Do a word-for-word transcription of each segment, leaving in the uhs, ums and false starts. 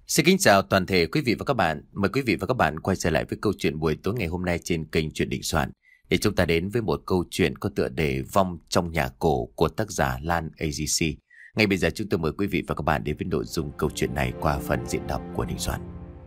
Xin kính chào toàn thể quý vị và các bạn. Mời quý vị và các bạn quay trở lại với câu chuyện buổi tối ngày hôm nay trên kênh Chuyện Định Soạn, để chúng ta đến với một câu chuyện có tựa đề Vong trong nhà cổ của tác giả Lan a giê xê. Ngay bây giờ chúng tôi mời quý vị và các bạn đến với nội dung câu chuyện này qua phần diễn đọc của Định Soạn.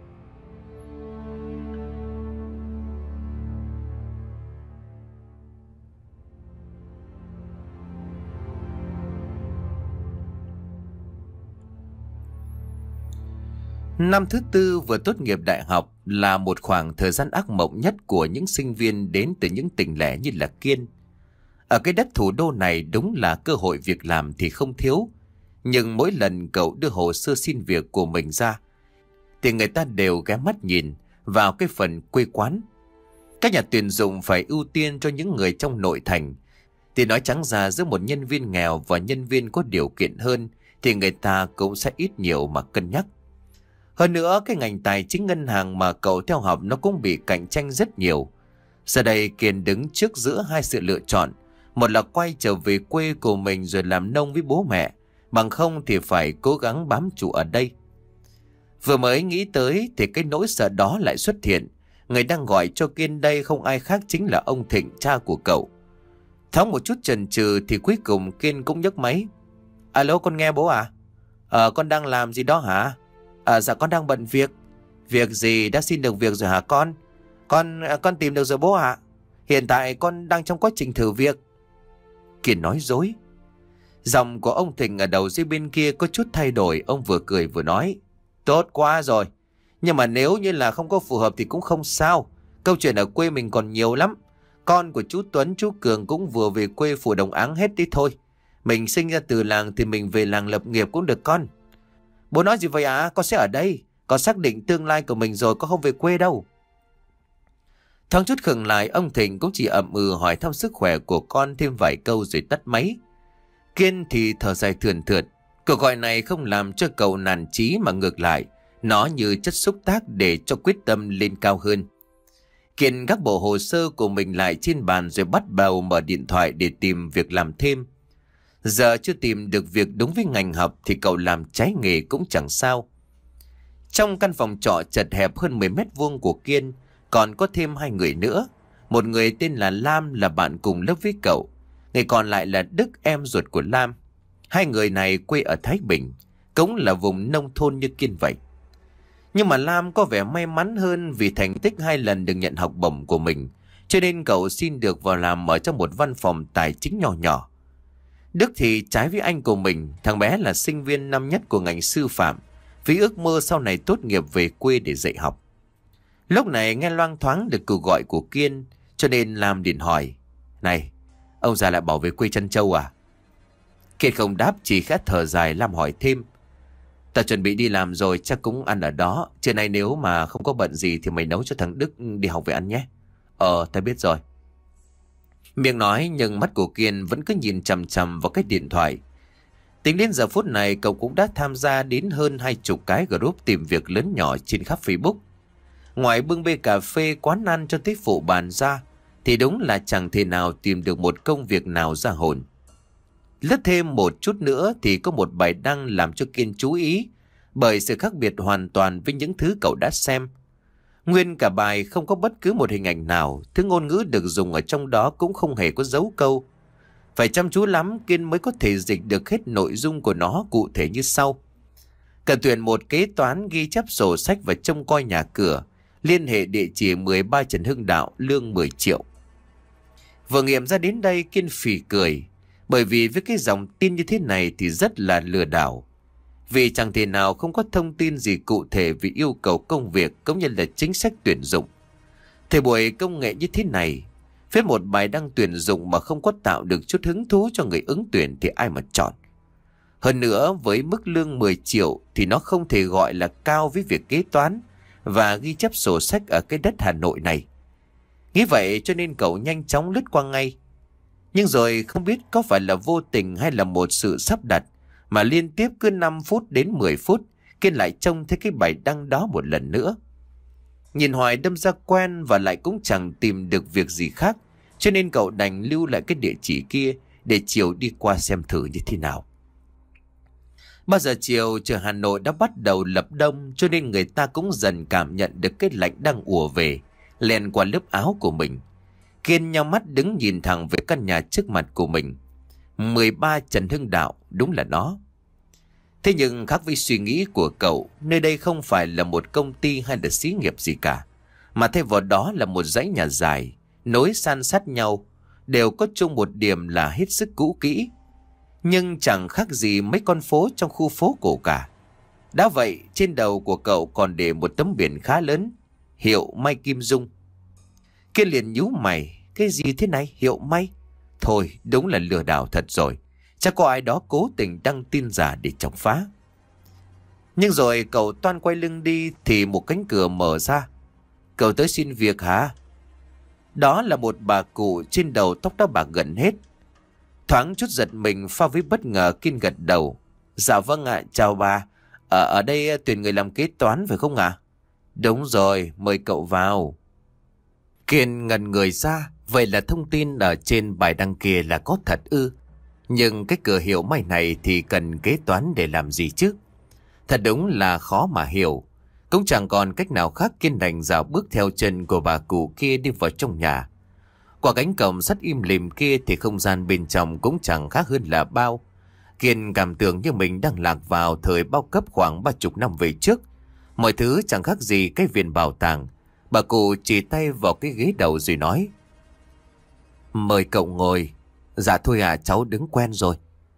Năm thứ tư vừa tốt nghiệp đại học là một khoảng thời gian ác mộng nhất của những sinh viên đến từ những tỉnh lẻ như là Kiên. Ở cái đất thủ đô này đúng là cơ hội việc làm thì không thiếu. Nhưng mỗi lần cậu đưa hồ sơ xin việc của mình ra thì người ta đều ghé mắt nhìn vào cái phần quê quán. Các nhà tuyển dụng phải ưu tiên cho những người trong nội thành. Thì nói trắng ra giữa một nhân viên nghèo và nhân viên có điều kiện hơn thì người ta cũng sẽ ít nhiều mà cân nhắc. Hơn nữa, cái ngành tài chính ngân hàng mà cậu theo học nó cũng bị cạnh tranh rất nhiều. Giờ đây Kiên đứng trước giữa hai sự lựa chọn. Một là quay trở về quê của mình rồi làm nông với bố mẹ, bằng không thì phải cố gắng bám trụ ở đây. Vừa mới nghĩ tới thì cái nỗi sợ đó lại xuất hiện. Người đang gọi cho Kiên đây không ai khác chính là ông Thịnh, cha của cậu. Tháo một chút chần chừ thì cuối cùng Kiên cũng nhấc máy. Alo, con nghe bố à? Ờ, con đang làm gì đó hả? À, dạ con đang bận việc. Việc gì? Đã xin được việc rồi hả con? Con con tìm được rồi bố ạ. Hiện tại con đang trong quá trình thử việc. Kiên nói dối. Giọng của ông Thịnh ở đầu dây bên kia có chút thay đổi. Ông vừa cười vừa nói. Tốt quá rồi. Nhưng mà nếu như là không có phù hợp thì cũng không sao. Câu chuyện ở quê mình còn nhiều lắm. Con của chú Tuấn, chú Cường cũng vừa về quê phủ Đồng Áng hết đi thôi. Mình sinh ra từ làng thì mình về làng lập nghiệp cũng được con. Bố nói gì vậy ạ? À? Con sẽ ở đây. Con xác định tương lai của mình rồi, con không về quê đâu. Thoáng chút khựng lại, ông Thịnh cũng chỉ ậm ừ hỏi thăm sức khỏe của con thêm vài câu rồi tắt máy. Kiên thì thở dài thườn thượt. Cuộc gọi này không làm cho cậu nản chí mà ngược lại, nó như chất xúc tác để cho quyết tâm lên cao hơn. Kiên gác bộ hồ sơ của mình lại trên bàn rồi bắt đầu mở điện thoại để tìm việc làm thêm. Giờ chưa tìm được việc đúng với ngành học thì cậu làm trái nghề cũng chẳng sao. Trong căn phòng trọ chật hẹp hơn mười mét vuông của Kiên còn có thêm hai người nữa. Một người tên là Lam là bạn cùng lớp với cậu. Người còn lại là Đức, em ruột của Lam. Hai người này quê ở Thái Bình, cũng là vùng nông thôn như Kiên vậy. Nhưng mà Lam có vẻ may mắn hơn vì thành tích hai lần được nhận học bổng của mình, cho nên cậu xin được vào làm ở trong một văn phòng tài chính nhỏ nhỏ. Đức thì trái với anh của mình, thằng bé là sinh viên năm nhất của ngành sư phạm, vì ước mơ sau này tốt nghiệp về quê để dạy học. Lúc này nghe loang thoáng được cuộc gọi của Kiên, cho nên Lam điện hỏi. Này, ông già lại bỏ về quê Trân Châu à? Kiên không đáp, chỉ khẽ thở dài. Lam hỏi thêm. Ta chuẩn bị đi làm rồi, chắc cũng ăn ở đó. Trưa nay nếu mà không có bận gì thì mày nấu cho thằng Đức đi học về ăn nhé. Ờ, ta biết rồi. Miệng nói nhưng mắt của Kiên vẫn cứ nhìn chằm chằm vào cái điện thoại. Tính đến giờ phút này cậu cũng đã tham gia đến hơn hai chục cái group tìm việc lớn nhỏ trên khắp Facebook. Ngoài bưng bê cà phê, quán ăn cho tới phụ bàn ra thì đúng là chẳng thể nào tìm được một công việc nào ra hồn. Lướt thêm một chút nữa thì có một bài đăng làm cho Kiên chú ý bởi sự khác biệt hoàn toàn với những thứ cậu đã xem. Nguyên cả bài không có bất cứ một hình ảnh nào, thứ ngôn ngữ được dùng ở trong đó cũng không hề có dấu câu. Phải chăm chú lắm Kiên mới có thể dịch được hết nội dung của nó cụ thể như sau. Cần tuyển một kế toán ghi chép sổ sách và trông coi nhà cửa, liên hệ địa chỉ mười ba Trần Hưng Đạo, lương mười triệu. Vừa nghiệm ra đến đây Kiên phì cười, bởi vì với cái dòng tin như thế này thì rất là lừa đảo. Vì chẳng thể nào không có thông tin gì cụ thể về yêu cầu công việc cũng như là chính sách tuyển dụng. Thời buổi công nghệ như thế này, viết một bài đăng tuyển dụng mà không có tạo được chút hứng thú cho người ứng tuyển thì ai mà chọn. Hơn nữa với mức lương mười triệu thì nó không thể gọi là cao với việc kế toán và ghi chép sổ sách ở cái đất Hà Nội này. Nghĩ vậy cho nên cậu nhanh chóng lướt qua ngay. Nhưng rồi không biết có phải là vô tình hay là một sự sắp đặt mà liên tiếp cứ năm phút đến mười phút Kiên lại trông thấy cái bài đăng đó một lần nữa. Nhìn hoài đâm ra quen và lại cũng chẳng tìm được việc gì khác, cho nên cậu đành lưu lại cái địa chỉ kia để chiều đi qua xem thử như thế nào. Bao giờ chiều trời Hà Nội đã bắt đầu lập đông, cho nên người ta cũng dần cảm nhận được cái lạnh đang ùa về, len qua lớp áo của mình. Kiên nhắm mắt đứng nhìn thẳng về căn nhà trước mặt của mình. mười ba Trần Hưng Đạo, đúng là nó. Thế nhưng khác với suy nghĩ của cậu, nơi đây không phải là một công ty hay là xí nghiệp gì cả, mà thay vào đó là một dãy nhà dài, nối san sát nhau, đều có chung một điểm là hết sức cũ kỹ. Nhưng chẳng khác gì mấy con phố trong khu phố cổ cả. Đã vậy, trên đầu của cậu còn để một tấm biển khá lớn, hiệu May Kim Dung. Kiên liền nhíu mày, cái gì thế này, hiệu May? Thôi, đúng là lừa đảo thật rồi. Chắc có ai đó cố tình đăng tin giả để chọc phá. Nhưng rồi cậu toan quay lưng đi thì một cánh cửa mở ra. Cậu tới xin việc hả? Đó là một bà cụ trên đầu tóc đã bạc gần hết. Thoáng chút giật mình pha với bất ngờ, Kiên gật đầu. Dạ vâng ạ, chào bà. Ở, ở đây tuyển người làm kế toán phải không ạ? Đúng rồi, mời cậu vào. Kiên ngẩn người ra, vậy là thông tin ở trên bài đăng kia là có thật ư? Nhưng cái cửa hiệu May này thì cần kế toán để làm gì chứ? Thật đúng là khó mà hiểu. Cũng chẳng còn cách nào khác, Kiên đành dạo bước theo chân của bà cụ kia đi vào trong nhà. Qua cánh cổng sắt im lìm kia thì không gian bên trong cũng chẳng khác hơn là bao. Kiên cảm tưởng như mình đang lạc vào thời bao cấp khoảng ba chục năm về trước. Mọi thứ chẳng khác gì cái viện bảo tàng. Bà cụ chỉ tay vào cái ghế đầu rồi nói: Mời cậu ngồi. Dạ thôi à, cháu đứng quen rồi.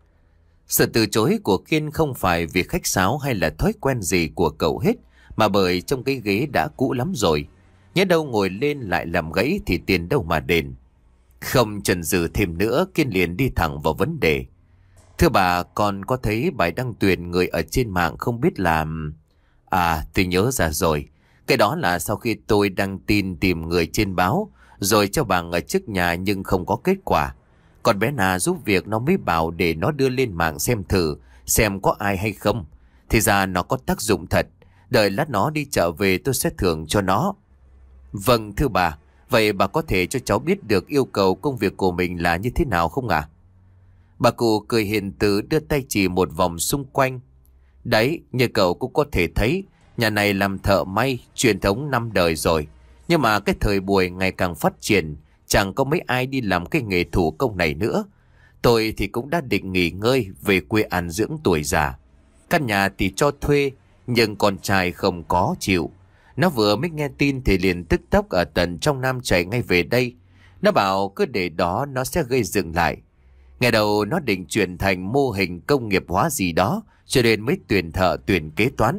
Sự từ chối của Kiên không phải vì khách sáo hay là thói quen gì của cậu hết, mà bởi trong cái ghế đã cũ lắm rồi. Nhớ đâu ngồi lên lại làm gãy thì tiền đâu mà đền. Không chần chừ thêm nữa, Kiên liền đi thẳng vào vấn đề. Thưa bà, con có thấy bài đăng tuyển người ở trên mạng không biết làm... À, tôi nhớ ra rồi. Cái đó là sau khi tôi đăng tin tìm người trên báo, rồi cho bà ở trước nhà nhưng không có kết quả. Còn bé Na giúp việc nó mới bảo để nó đưa lên mạng xem thử, xem có ai hay không. Thì ra nó có tác dụng thật. Đợi lát nó đi chợ về tôi sẽ thưởng cho nó. Vâng thưa bà, vậy bà có thể cho cháu biết được yêu cầu công việc của mình là như thế nào không ạ? Bà cụ cười hiền từ đưa tay chỉ một vòng xung quanh. Đấy, như cậu cũng có thể thấy, nhà này làm thợ may truyền thống năm đời rồi. Nhưng mà cái thời buổi ngày càng phát triển, chẳng có mấy ai đi làm cái nghề thủ công này nữa. Tôi thì cũng đã định nghỉ ngơi về quê an dưỡng tuổi già. Căn nhà thì cho thuê, nhưng con trai không có chịu. Nó vừa mới nghe tin thì liền tức tốc ở tận trong Nam chạy ngay về đây. Nó bảo cứ để đó nó sẽ gây dựng lại. Ngày đầu nó định chuyển thành mô hình công nghiệp hóa gì đó, cho nên mới tuyển thợ tuyển kế toán.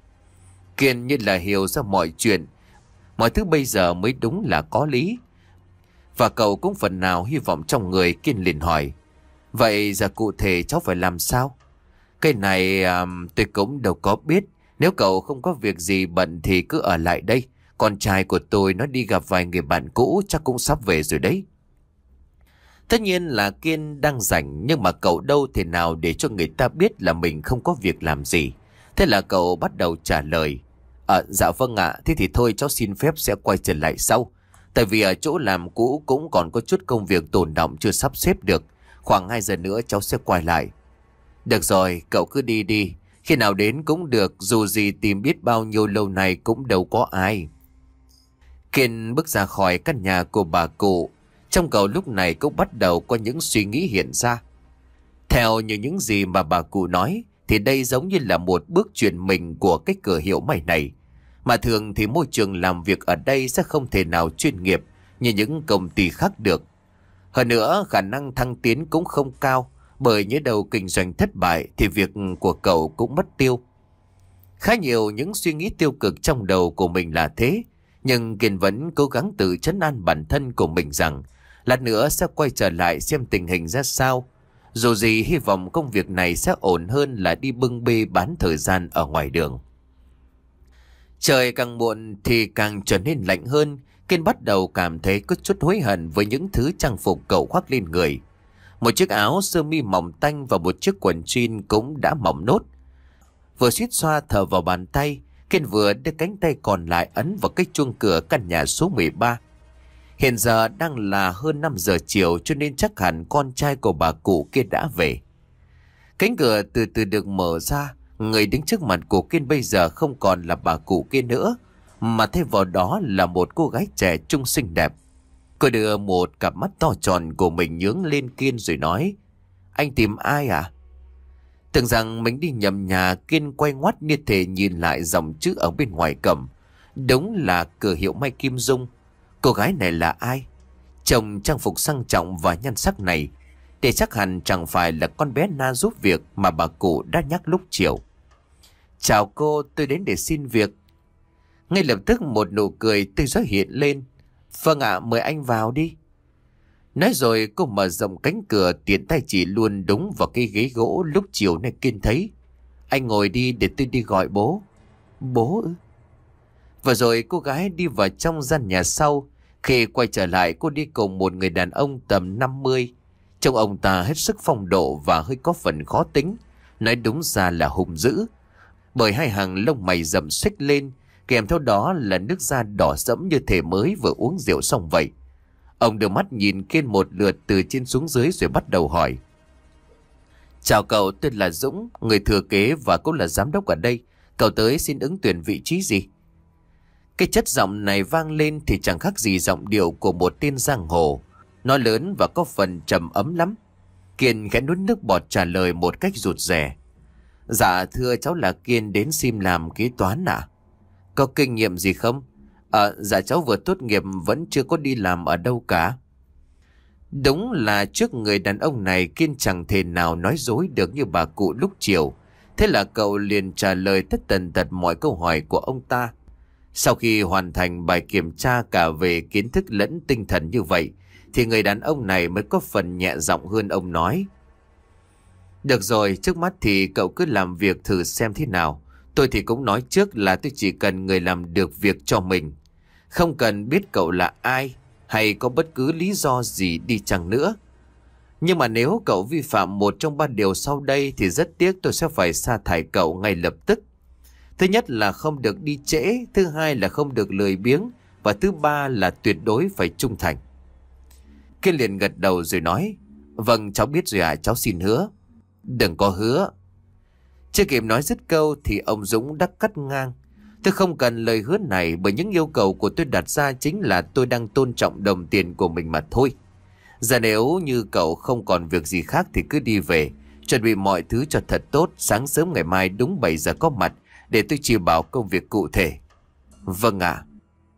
Kiên như là hiểu ra mọi chuyện. Mọi thứ bây giờ mới đúng là có lý. Và cậu cũng phần nào hy vọng trong người. Kiên liền hỏi: Vậy giờ cụ thể cháu phải làm sao? Cái này à, tôi cũng đâu có biết. Nếu cậu không có việc gì bận thì cứ ở lại đây. Con trai của tôi nó đi gặp vài người bạn cũ, chắc cũng sắp về rồi đấy. Tất nhiên là Kiên đang rảnh, nhưng mà cậu đâu thể nào để cho người ta biết là mình không có việc làm gì. Thế là cậu bắt đầu trả lời: À, dạ vâng ạ, thế thì thôi cháu xin phép sẽ quay trở lại sau. Tại vì ở chỗ làm cũ cũng còn có chút công việc tồn đọng chưa sắp xếp được. Khoảng hai giờ nữa cháu sẽ quay lại. Được rồi, cậu cứ đi đi. Khi nào đến cũng được, dù gì tìm biết bao nhiêu lâu nay cũng đâu có ai. Kiên bước ra khỏi căn nhà của bà cụ. Trong cậu lúc này cũng bắt đầu có những suy nghĩ hiện ra. Theo như những gì mà bà cụ nói, thì đây giống như là một bước chuyển mình của cái cửa hiệu May này. Mà thường thì môi trường làm việc ở đây sẽ không thể nào chuyên nghiệp như những công ty khác được. Hơn nữa, khả năng thăng tiến cũng không cao, bởi nhớ đầu kinh doanh thất bại thì việc của cậu cũng mất tiêu. Khá nhiều những suy nghĩ tiêu cực trong đầu của mình là thế, nhưng Kiên vẫn cố gắng tự trấn an bản thân của mình rằng lát nữa sẽ quay trở lại xem tình hình ra sao. Dù gì hy vọng công việc này sẽ ổn hơn là đi bưng bê bán thời gian ở ngoài đường. Trời càng muộn thì càng trở nên lạnh hơn. Kiên bắt đầu cảm thấy có chút hối hận với những thứ trang phục cậu khoác lên người. Một chiếc áo sơ mi mỏng tanh và một chiếc quần jean cũng đã mỏng nốt. Vừa suýt xoa thở vào bàn tay, Kiên vừa đưa cánh tay còn lại ấn vào cái chuông cửa căn nhà số mười ba. Hiện giờ đang là hơn năm giờ chiều, cho nên chắc hẳn con trai của bà cụ kia đã về. Cánh cửa từ từ được mở ra. Người đứng trước mặt của Kiên bây giờ không còn là bà cụ kia nữa, mà thay vào đó là một cô gái trẻ trung xinh đẹp. Cô đưa một cặp mắt to tròn của mình nhướng lên Kiên rồi nói: Anh tìm ai à? Tưởng rằng mình đi nhầm nhà, Kiên quay ngoắt như thể nhìn lại dòng chữ ở bên ngoài cầm. Đúng là cửa hiệu may Kim Dung. Cô gái này là ai? Chồng trang phục sang trọng và nhan sắc này thì chắc hẳn chẳng phải là con bé Na giúp việc mà bà cụ đã nhắc lúc chiều. Chào cô, tôi đến để xin việc. Ngay lập tức một nụ cười tươi rói hiện lên. Vâng ạ, mời anh vào đi. Nói rồi cô mở rộng cánh cửa, tiện tay chỉ luôn đúng vào cái ghế gỗ lúc chiều nay Kiên thấy. Anh ngồi đi để tôi đi gọi bố. Bố ư? Và rồi cô gái đi vào trong gian nhà sau. Khi quay trở lại, cô đi cùng một người đàn ông tầm năm mươi. Trông ông ta hết sức phong độ và hơi có phần khó tính, nói đúng ra là hung dữ, bởi hai hàng lông mày rậm xếch lên, kèm theo đó là nước da đỏ sẫm như thể mới vừa uống rượu xong vậy. Ông đưa mắt nhìn Kiên một lượt từ trên xuống dưới rồi bắt đầu hỏi: Chào cậu, tôi là Dũng, người thừa kế và cũng là giám đốc ở đây. Cậu tới xin ứng tuyển vị trí gì? Cái chất giọng này vang lên thì chẳng khác gì giọng điệu của một tên giang hồ. Nó lớn và có phần trầm ấm lắm. Kiên khẽ nuốt nước bọt trả lời một cách rụt rè: Dạ thưa, cháu là Kiên đến xin làm kế toán ạ. À? Có kinh nghiệm gì không? À, dạ cháu vừa tốt nghiệp vẫn chưa có đi làm ở đâu cả. Đúng là trước người đàn ông này Kiên chẳng thể nào nói dối được như bà cụ lúc chiều. Thế là cậu liền trả lời tất tần tật mọi câu hỏi của ông ta. Sau khi hoàn thành bài kiểm tra cả về kiến thức lẫn tinh thần như vậy, thì người đàn ông này mới có phần nhẹ giọng hơn. Ông nói: Được rồi, trước mắt thì cậu cứ làm việc thử xem thế nào. Tôi thì cũng nói trước là tôi chỉ cần người làm được việc cho mình, không cần biết cậu là ai hay có bất cứ lý do gì đi chăng nữa. Nhưng mà nếu cậu vi phạm một trong ba điều sau đây thì rất tiếc tôi sẽ phải sa thải cậu ngay lập tức. Thứ nhất là không được đi trễ, thứ hai là không được lười biếng, và thứ ba là tuyệt đối phải trung thành. Kiên liền gật đầu rồi nói: Vâng, cháu biết rồi ạ, à, cháu xin hứa. Đừng có hứa. Chưa kịp nói dứt câu thì ông Dũng đã cắt ngang: Tôi không cần lời hứa này, bởi những yêu cầu của tôi đặt ra chính là tôi đang tôn trọng đồng tiền của mình mà thôi. Giờ nếu như cậu không còn việc gì khác thì cứ đi về, chuẩn bị mọi thứ cho thật tốt. Sáng sớm ngày mai đúng bảy giờ có mặt để tôi chỉ bảo công việc cụ thể. Vâng ạ. À.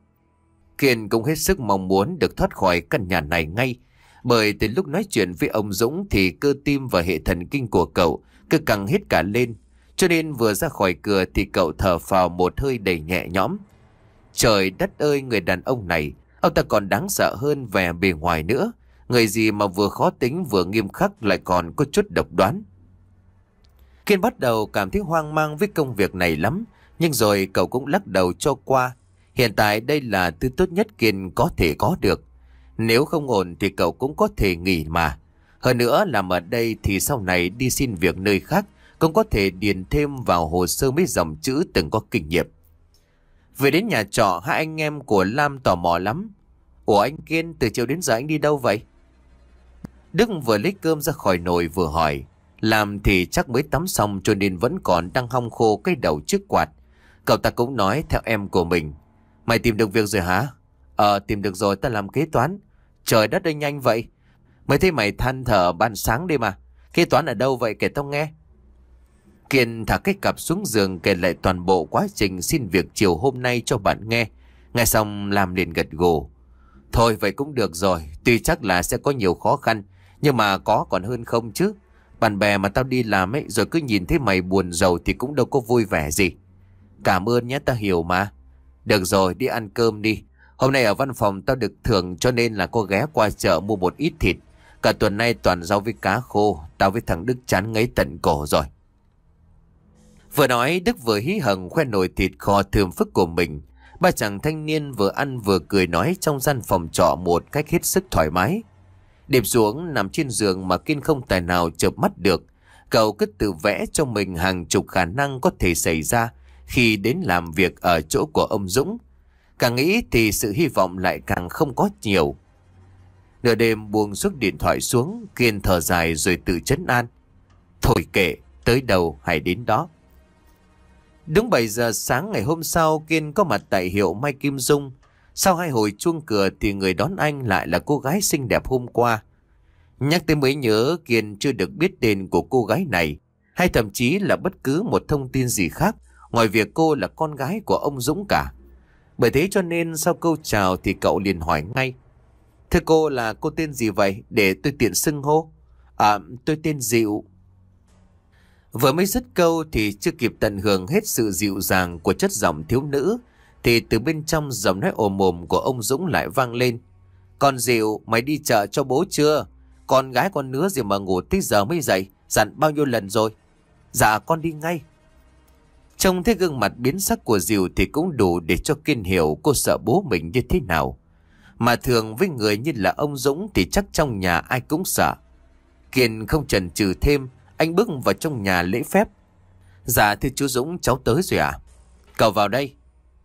Kiên cũng hết sức mong muốn được thoát khỏi căn nhà này ngay, bởi từ lúc nói chuyện với ông Dũng thì cơ tim và hệ thần kinh của cậu cứ căng hết cả lên. Cho nên vừa ra khỏi cửa thì cậu thở phào một hơi đầy nhẹ nhõm. Trời đất ơi, người đàn ông này, ông ta còn đáng sợ hơn vẻ bề ngoài nữa. Người gì mà vừa khó tính vừa nghiêm khắc lại còn có chút độc đoán. Kiên bắt đầu cảm thấy hoang mang với công việc này lắm, nhưng rồi cậu cũng lắc đầu cho qua. Hiện tại đây là thứ tốt nhất Kiên có thể có được. Nếu không ổn thì cậu cũng có thể nghỉ mà. Hơn nữa làm ở đây thì sau này đi xin việc nơi khác cũng có thể điền thêm vào hồ sơ mấy dòng chữ từng có kinh nghiệm. Về đến nhà trọ, hai anh em của Lam tò mò lắm. Ủa anh Kiên, từ chiều đến giờ anh đi đâu vậy? Đức vừa lấy cơm ra khỏi nồi vừa hỏi. Lam thì chắc mới tắm xong cho nên vẫn còn đang hong khô cái đầu trước quạt. Cậu ta cũng nói theo em của mình: Mày tìm được việc rồi hả? Ờ tìm được rồi, ta làm kế toán. Trời đất ơi, nhanh vậy. Mới thấy mày than thở ban sáng đi mà. Kế toán ở đâu vậy kể tao nghe. Kiên thả cái cặp xuống giường kể lại toàn bộ quá trình xin việc chiều hôm nay cho bạn nghe. Nghe xong Lam liền gật gù. Thôi vậy cũng được rồi. Tuy chắc là sẽ có nhiều khó khăn, nhưng mà có còn hơn không chứ. Bạn bè mà tao đi làm ấy, rồi cứ nhìn thấy mày buồn rầu thì cũng đâu có vui vẻ gì. Cảm ơn nhé, tao hiểu mà. Được rồi, đi ăn cơm đi. Hôm nay ở văn phòng tao được thưởng cho nên là có ghé qua chợ mua một ít thịt. Cả tuần nay toàn rau với cá khô. Tao với thằng Đức chán ngấy tận cổ rồi. Vừa nói Đức vừa hí hửng khoe nồi thịt kho thơm phức của mình. Ba chàng thanh niên vừa ăn vừa cười nói trong gian phòng trọ một cách hết sức thoải mái. Đệp xuống nằm trên giường mà Kiên không tài nào chợp mắt được. Cậu cứ tự vẽ cho mình hàng chục khả năng có thể xảy ra khi đến làm việc ở chỗ của ông Dũng. Càng nghĩ thì sự hy vọng lại càng không có nhiều. Nửa đêm buông suốt điện thoại xuống, Kiên thở dài rồi tự trấn an. Thôi kệ, tới đâu hay đến đó. Đúng bảy giờ sáng ngày hôm sau, Kiên có mặt tại hiệu may Kim Dung. Sau hai hồi chuông cửa thì người đón anh lại là cô gái xinh đẹp hôm qua. Nhắc tới mới nhớ Kiên chưa được biết tên của cô gái này, hay thậm chí là bất cứ một thông tin gì khác ngoài việc cô là con gái của ông Dũng cả. Bởi thế cho nên sau câu chào thì cậu liền hỏi ngay: Thưa cô, là cô tên gì vậy, để tôi tiện xưng hô? À, tôi tên Dịu. Vừa mới dứt câu thì chưa kịp tận hưởng hết sự dịu dàng của chất giọng thiếu nữ, thì từ bên trong giọng nói ồm ồm của ông Dũng lại vang lên: Con Dịu, mày đi chợ cho bố chưa? Con gái con nứa gì mà ngủ tới giờ mới dậy, dặn bao nhiêu lần rồi? Dạ con đi ngay. Trông thấy gương mặt biến sắc của Dịu thì cũng đủ để cho Kiên hiểu cô sợ bố mình như thế nào. Mà thường với người như là ông Dũng thì chắc trong nhà ai cũng sợ. Kiên không chần chừ thêm, anh bước vào trong nhà lễ phép. Dạ thưa chú Dũng, cháu tới rồi ạ. À? Cậu vào đây.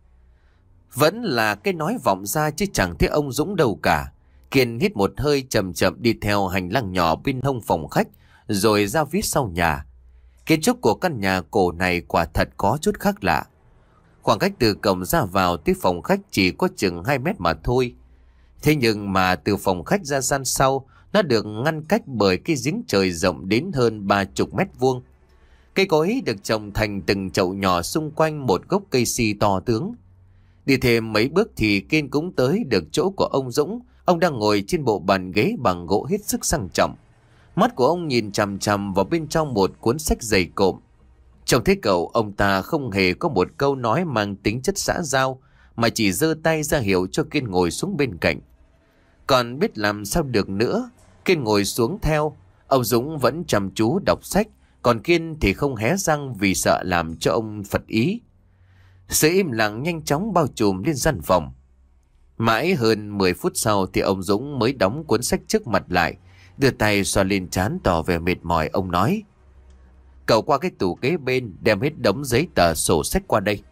Vẫn là cái nói vọng ra chứ chẳng thấy ông Dũng đâu cả. Kiên hít một hơi chậm chậm đi theo hành lang nhỏ bên hông phòng khách, rồi ra phía sau nhà. Kiến trúc của căn nhà cổ này quả thật có chút khác lạ. Khoảng cách từ cổng ra vào tới phòng khách chỉ có chừng hai mét mà thôi. Thế nhưng mà từ phòng khách ra gian sau, nó được ngăn cách bởi cái giếng trời rộng đến hơn ba chục mét vuông. Cây cối được trồng thành từng chậu nhỏ xung quanh một gốc cây si to tướng. Đi thêm mấy bước thì Kiên cũng tới được chỗ của ông Dũng. Ông đang ngồi trên bộ bàn ghế bằng gỗ hết sức sang trọng. Mắt của ông nhìn chằm chằm vào bên trong một cuốn sách dày cộm. Trông thấy cậu, ông ta không hề có một câu nói mang tính chất xã giao, mà chỉ giơ tay ra hiệu cho Kiên ngồi xuống bên cạnh. Còn biết làm sao được nữa, Kiên ngồi xuống theo. Ông Dũng vẫn chăm chú đọc sách, còn Kiên thì không hé răng vì sợ làm cho ông phật ý. Sự im lặng nhanh chóng bao trùm lên gian phòng. Mãi hơn mười phút sau thì ông Dũng mới đóng cuốn sách trước mặt lại, đưa tay xoa lên trán tỏ vẻ mệt mỏi. Ông nói: Cậu qua cái tủ kế bên, đem hết đống giấy tờ sổ sách qua đây.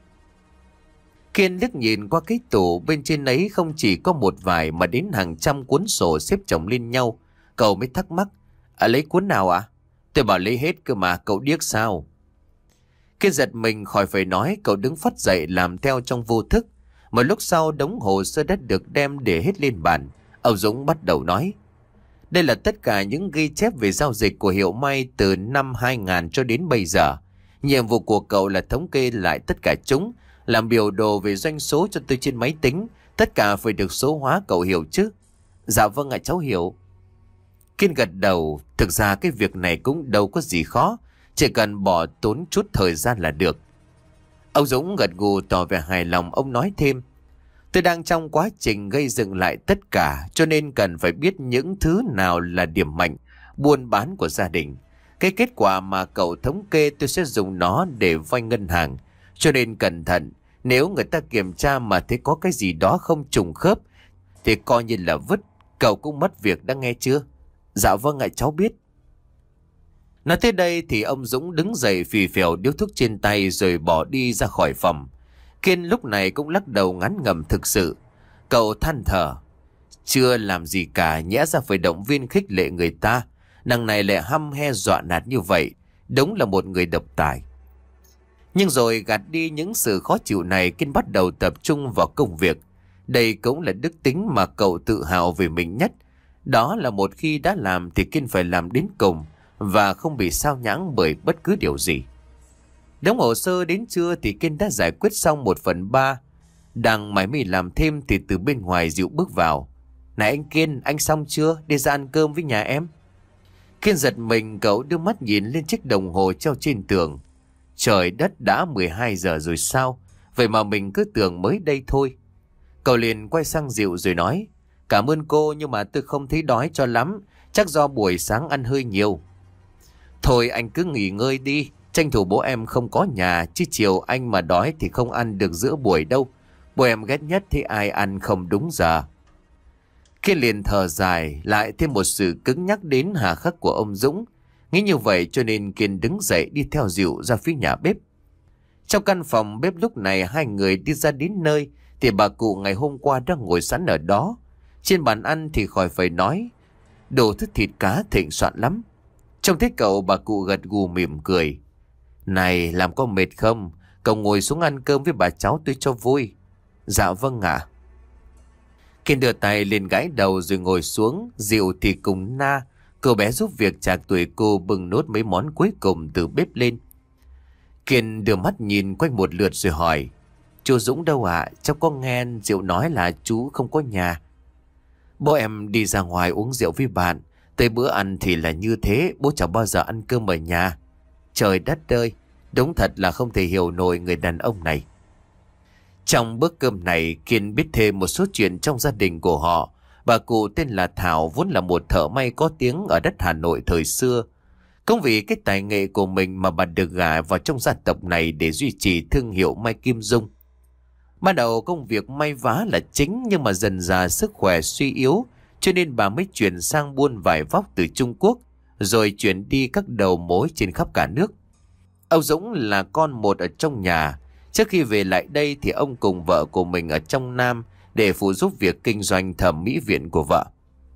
Kiên liếc nhìn qua cái tủ, bên trên ấy không chỉ có một vài mà đến hàng trăm cuốn sổ xếp chồng lên nhau. Cậu mới thắc mắc: À, lấy cuốn nào ạ? À? Tôi bảo lấy hết cơ mà, cậu điếc sao? Kiên giật mình khỏi phải nói, cậu đứng phắt dậy làm theo trong vô thức. Một lúc sau đống hồ sơ đất được đem để hết lên bàn. Ông Dũng bắt đầu nói: Đây là tất cả những ghi chép về giao dịch của hiệu may từ năm hai nghìn cho đến bây giờ. Nhiệm vụ của cậu là thống kê lại tất cả chúng, làm biểu đồ về doanh số cho tôi trên máy tính. Tất cả phải được số hóa, cậu hiểu chứ? Dạ vâng ạ, cháu hiểu. Kiên gật đầu. Thực ra cái việc này cũng đâu có gì khó, chỉ cần bỏ tốn chút thời gian là được. Ông Dũng gật gù tỏ vẻ hài lòng. Ông nói thêm: Tôi đang trong quá trình gây dựng lại tất cả, cho nên cần phải biết những thứ nào là điểm mạnh buôn bán của gia đình. Cái kết quả mà cậu thống kê tôi sẽ dùng nó để vay ngân hàng, cho nên cẩn thận. Nếu người ta kiểm tra mà thấy có cái gì đó không trùng khớp thì coi như là vứt. Cậu cũng mất việc đã nghe chưa? Dạ vâng ạ, cháu biết. Nói tới đây thì ông Dũng đứng dậy phì phèo điếu thuốc trên tay rồi bỏ đi ra khỏi phòng. Kiên lúc này cũng lắc đầu ngán ngẩm thực sự. Cậu than thở: Chưa làm gì cả, nhẽ ra phải động viên khích lệ người ta. Nàng này lại hăm he dọa nạt như vậy, đúng là một người độc tài. Nhưng rồi gạt đi những sự khó chịu này, Kiên bắt đầu tập trung vào công việc. Đây cũng là đức tính mà cậu tự hào về mình nhất. Đó là một khi đã làm thì Kiên phải làm đến cùng và không bị sao nhãng bởi bất cứ điều gì. Đống hồ sơ đến trưa thì Kiên đã giải quyết xong một phần ba. Đang mải mê làm thêm thì từ bên ngoài Dịu bước vào. Này anh Kiên, anh xong chưa? Đi ra ăn cơm với nhà em. Kiên giật mình, cậu đưa mắt nhìn lên chiếc đồng hồ treo trên tường. Trời đất, đã mười hai giờ rồi sao? Vậy mà mình cứ tưởng mới đây thôi. Cậu liền quay sang Dịu rồi nói: Cảm ơn cô, nhưng mà tôi không thấy đói cho lắm. Chắc do buổi sáng ăn hơi nhiều. Thôi anh cứ nghỉ ngơi đi, tranh thủ bố em không có nhà, chứ chiều anh mà đói thì không ăn được giữa buổi đâu. Bố em ghét nhất thì ai ăn không đúng giờ. Kiên liền thở dài, lại thêm một sự cứng nhắc đến hà khắc của ông Dũng. Nghĩ như vậy cho nên Kiên đứng dậy đi theo Dịu ra phía nhà bếp. Trong căn phòng bếp lúc này hai người đi ra đến nơi thì bà cụ ngày hôm qua đang ngồi sẵn ở đó. Trên bàn ăn thì khỏi phải nói, đồ thức thịt cá thịnh soạn lắm. Trông thấy cậu, bà cụ gật gù mỉm cười. Này, làm có mệt không? Cậu ngồi xuống ăn cơm với bà cháu tôi cho vui. Dạ vâng ạ. Kiên đưa tay lên gãi đầu rồi ngồi xuống. Diệu thì cùng Na, cô bé giúp việc trạc tuổi cô, bưng nốt mấy món cuối cùng từ bếp lên. Kiên đưa mắt nhìn quanh một lượt rồi hỏi. Chú Dũng đâu ạ? À? Cháu có nghe Diệu nói là chú không có nhà. Bố em đi ra ngoài uống rượu với bạn. Tới bữa ăn thì là như thế. Bố chẳng bao giờ ăn cơm ở nhà. Trời đất ơi, đúng thật là không thể hiểu nổi người đàn ông này. Trong bữa cơm này, Kiên biết thêm một số chuyện trong gia đình của họ. Bà cụ tên là Thảo vốn là một thợ may có tiếng ở đất Hà Nội thời xưa. Cũng vì cái tài nghệ của mình mà bà được gả vào trong gia tộc này để duy trì thương hiệu may Kim Dung. Ban đầu công việc may vá là chính, nhưng mà dần dà sức khỏe suy yếu, cho nên bà mới chuyển sang buôn vải vóc từ Trung Quốc, rồi chuyển đi các đầu mối trên khắp cả nước. Ông Dũng là con một ở trong nhà. Trước khi về lại đây thì ông cùng vợ của mình ở trong Nam để phụ giúp việc kinh doanh thẩm mỹ viện của vợ.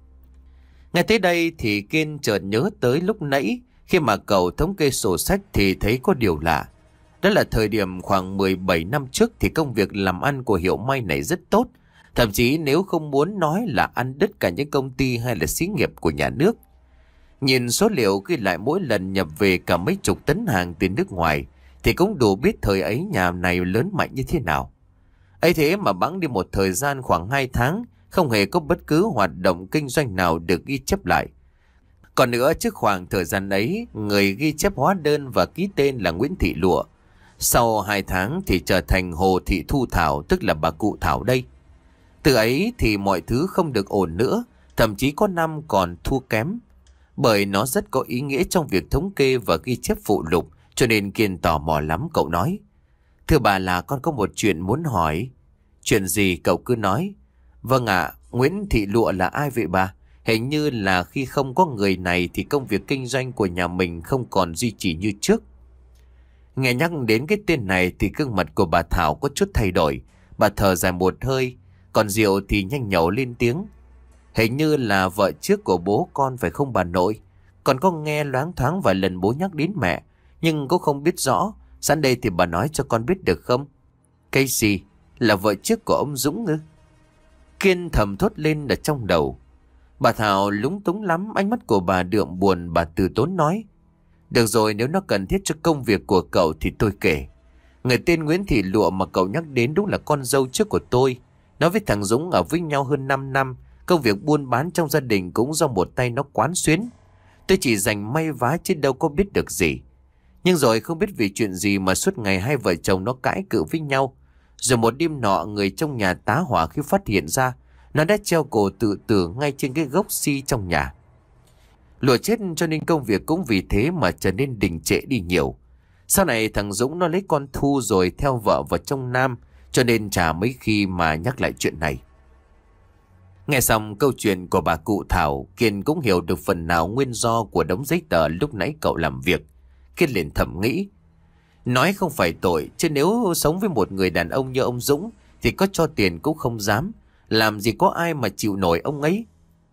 Ngay tới đây thì Kiên chợt nhớ tới lúc nãy, khi mà cậu thống kê sổ sách thì thấy có điều lạ. Đó là thời điểm khoảng mười bảy năm trước thì công việc làm ăn của hiệu may này rất tốt. Thậm chí nếu không muốn nói là ăn đứt cả những công ty hay là xí nghiệp của nhà nước. Nhìn số liệu ghi lại mỗi lần nhập về cả mấy chục tấn hàng từ nước ngoài thì cũng đủ biết thời ấy nhà này lớn mạnh như thế nào. Ấy thế mà bẵng đi một thời gian khoảng hai tháng, không hề có bất cứ hoạt động kinh doanh nào được ghi chép lại. Còn nữa, trước khoảng thời gian ấy, người ghi chép hóa đơn và ký tên là Nguyễn Thị Lụa. Sau hai tháng thì trở thành Hồ Thị Thu Thảo, tức là bà cụ Thảo đây. Từ ấy thì mọi thứ không được ổn nữa, thậm chí có năm còn thua kém. Bởi nó rất có ý nghĩa trong việc thống kê và ghi chép phụ lục, cho nên Kiên tò mò lắm. Cậu nói: Thưa bà, là con có một chuyện muốn hỏi. Chuyện gì cậu cứ nói. Vâng ạ. Nguyễn Thị Lụa là ai vậy bà? Hình như là khi không có người này thì công việc kinh doanh của nhà mình không còn duy trì như trước. Nghe nhắc đến cái tên này thì gương mặt của bà Thảo có chút thay đổi. Bà thở dài một hơi, còn Diệu thì nhanh nhẩu lên tiếng. Hình như là vợ trước của bố con phải không bà nội? Còn có nghe loáng thoáng vài lần bố nhắc đến mẹ, nhưng cũng không biết rõ. Sẵn đây thì bà nói cho con biết được không? Cái gì? Là vợ trước của ông Dũng ư? Kiên thầm thốt lên ở trong đầu. Bà Thảo lúng túng lắm, ánh mắt của bà đượm buồn. Bà từ tốn nói: Được rồi, nếu nó cần thiết cho công việc của cậu thì tôi kể. Người tên Nguyễn Thị Lụa mà cậu nhắc đến đúng là con dâu trước của tôi. Nó với thằng Dũng ở với nhau hơn 5 năm. Công việc buôn bán trong gia đình cũng do một tay nó quán xuyến. Tôi chỉ dành may vá chứ đâu có biết được gì. Nhưng rồi không biết vì chuyện gì mà suốt ngày hai vợ chồng nó cãi cự với nhau. Rồi một đêm nọ, người trong nhà tá hỏa khi phát hiện ra nó đã treo cổ tự tử ngay trên cái gốc si trong nhà. Lụa chết cho nên công việc cũng vì thế mà trở nên đình trệ đi nhiều. Sau này thằng Dũng nó lấy con Thu rồi theo vợ vào trong Nam, cho nên chả mấy khi mà nhắc lại chuyện này. Nghe xong câu chuyện của bà cụ Thảo, Kiên cũng hiểu được phần nào nguyên do của đống giấy tờ lúc nãy cậu làm việc. Kiên liền thầm nghĩ, nói không phải tội, chứ nếu sống với một người đàn ông như ông Dũng thì có cho tiền cũng không dám. Làm gì có ai mà chịu nổi ông ấy.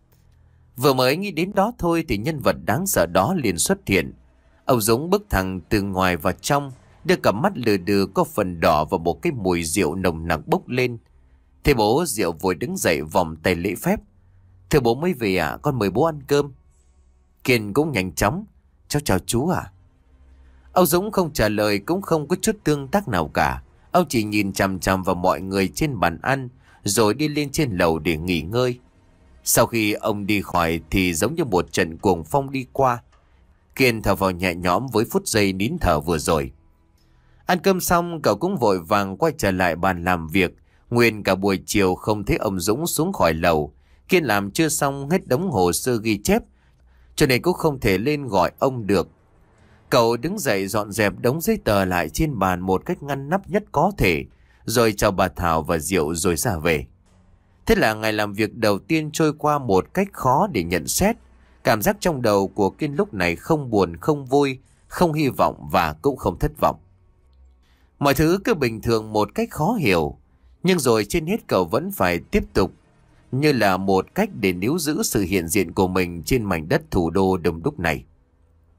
Vừa mới nghĩ đến đó thôi thì nhân vật đáng sợ đó liền xuất hiện. Ông Dũng bước thẳng từ ngoài vào trong, đưa cặp mắt lừ đừ có phần đỏ và một cái mùi rượu nồng nặc bốc lên. Thế bố Diệu vội đứng dậy vòng tay lễ phép. Thưa bố mới về à, con mời bố ăn cơm. Kiên cũng nhanh chóng: Cháu chào chú à. Ông Dũng không trả lời, cũng không có chút tương tác nào cả. Ông chỉ nhìn chằm chằm vào mọi người trên bàn ăn, rồi đi lên trên lầu để nghỉ ngơi. Sau khi ông đi khỏi thì giống như một trận cuồng phong đi qua. Kiên thở vào nhẹ nhõm với phút giây nín thở vừa rồi. Ăn cơm xong, cậu cũng vội vàng quay trở lại bàn làm việc. Nguyên cả buổi chiều không thấy ông Dũng xuống khỏi lầu. Kiên làm chưa xong hết đống hồ sơ ghi chép, cho nên cũng không thể lên gọi ông được. Cậu đứng dậy dọn dẹp đống giấy tờ lại trên bàn một cách ngăn nắp nhất có thể, rồi chào bà Thảo và Diệu rồi ra về. Thế là ngày làm việc đầu tiên trôi qua một cách khó để nhận xét. Cảm giác trong đầu của Kiên lúc này không buồn, không vui, không hy vọng và cũng không thất vọng. Mọi thứ cứ bình thường một cách khó hiểu. Nhưng rồi trên hết cậu vẫn phải tiếp tục, như là một cách để níu giữ sự hiện diện của mình trên mảnh đất thủ đô đông đúc này.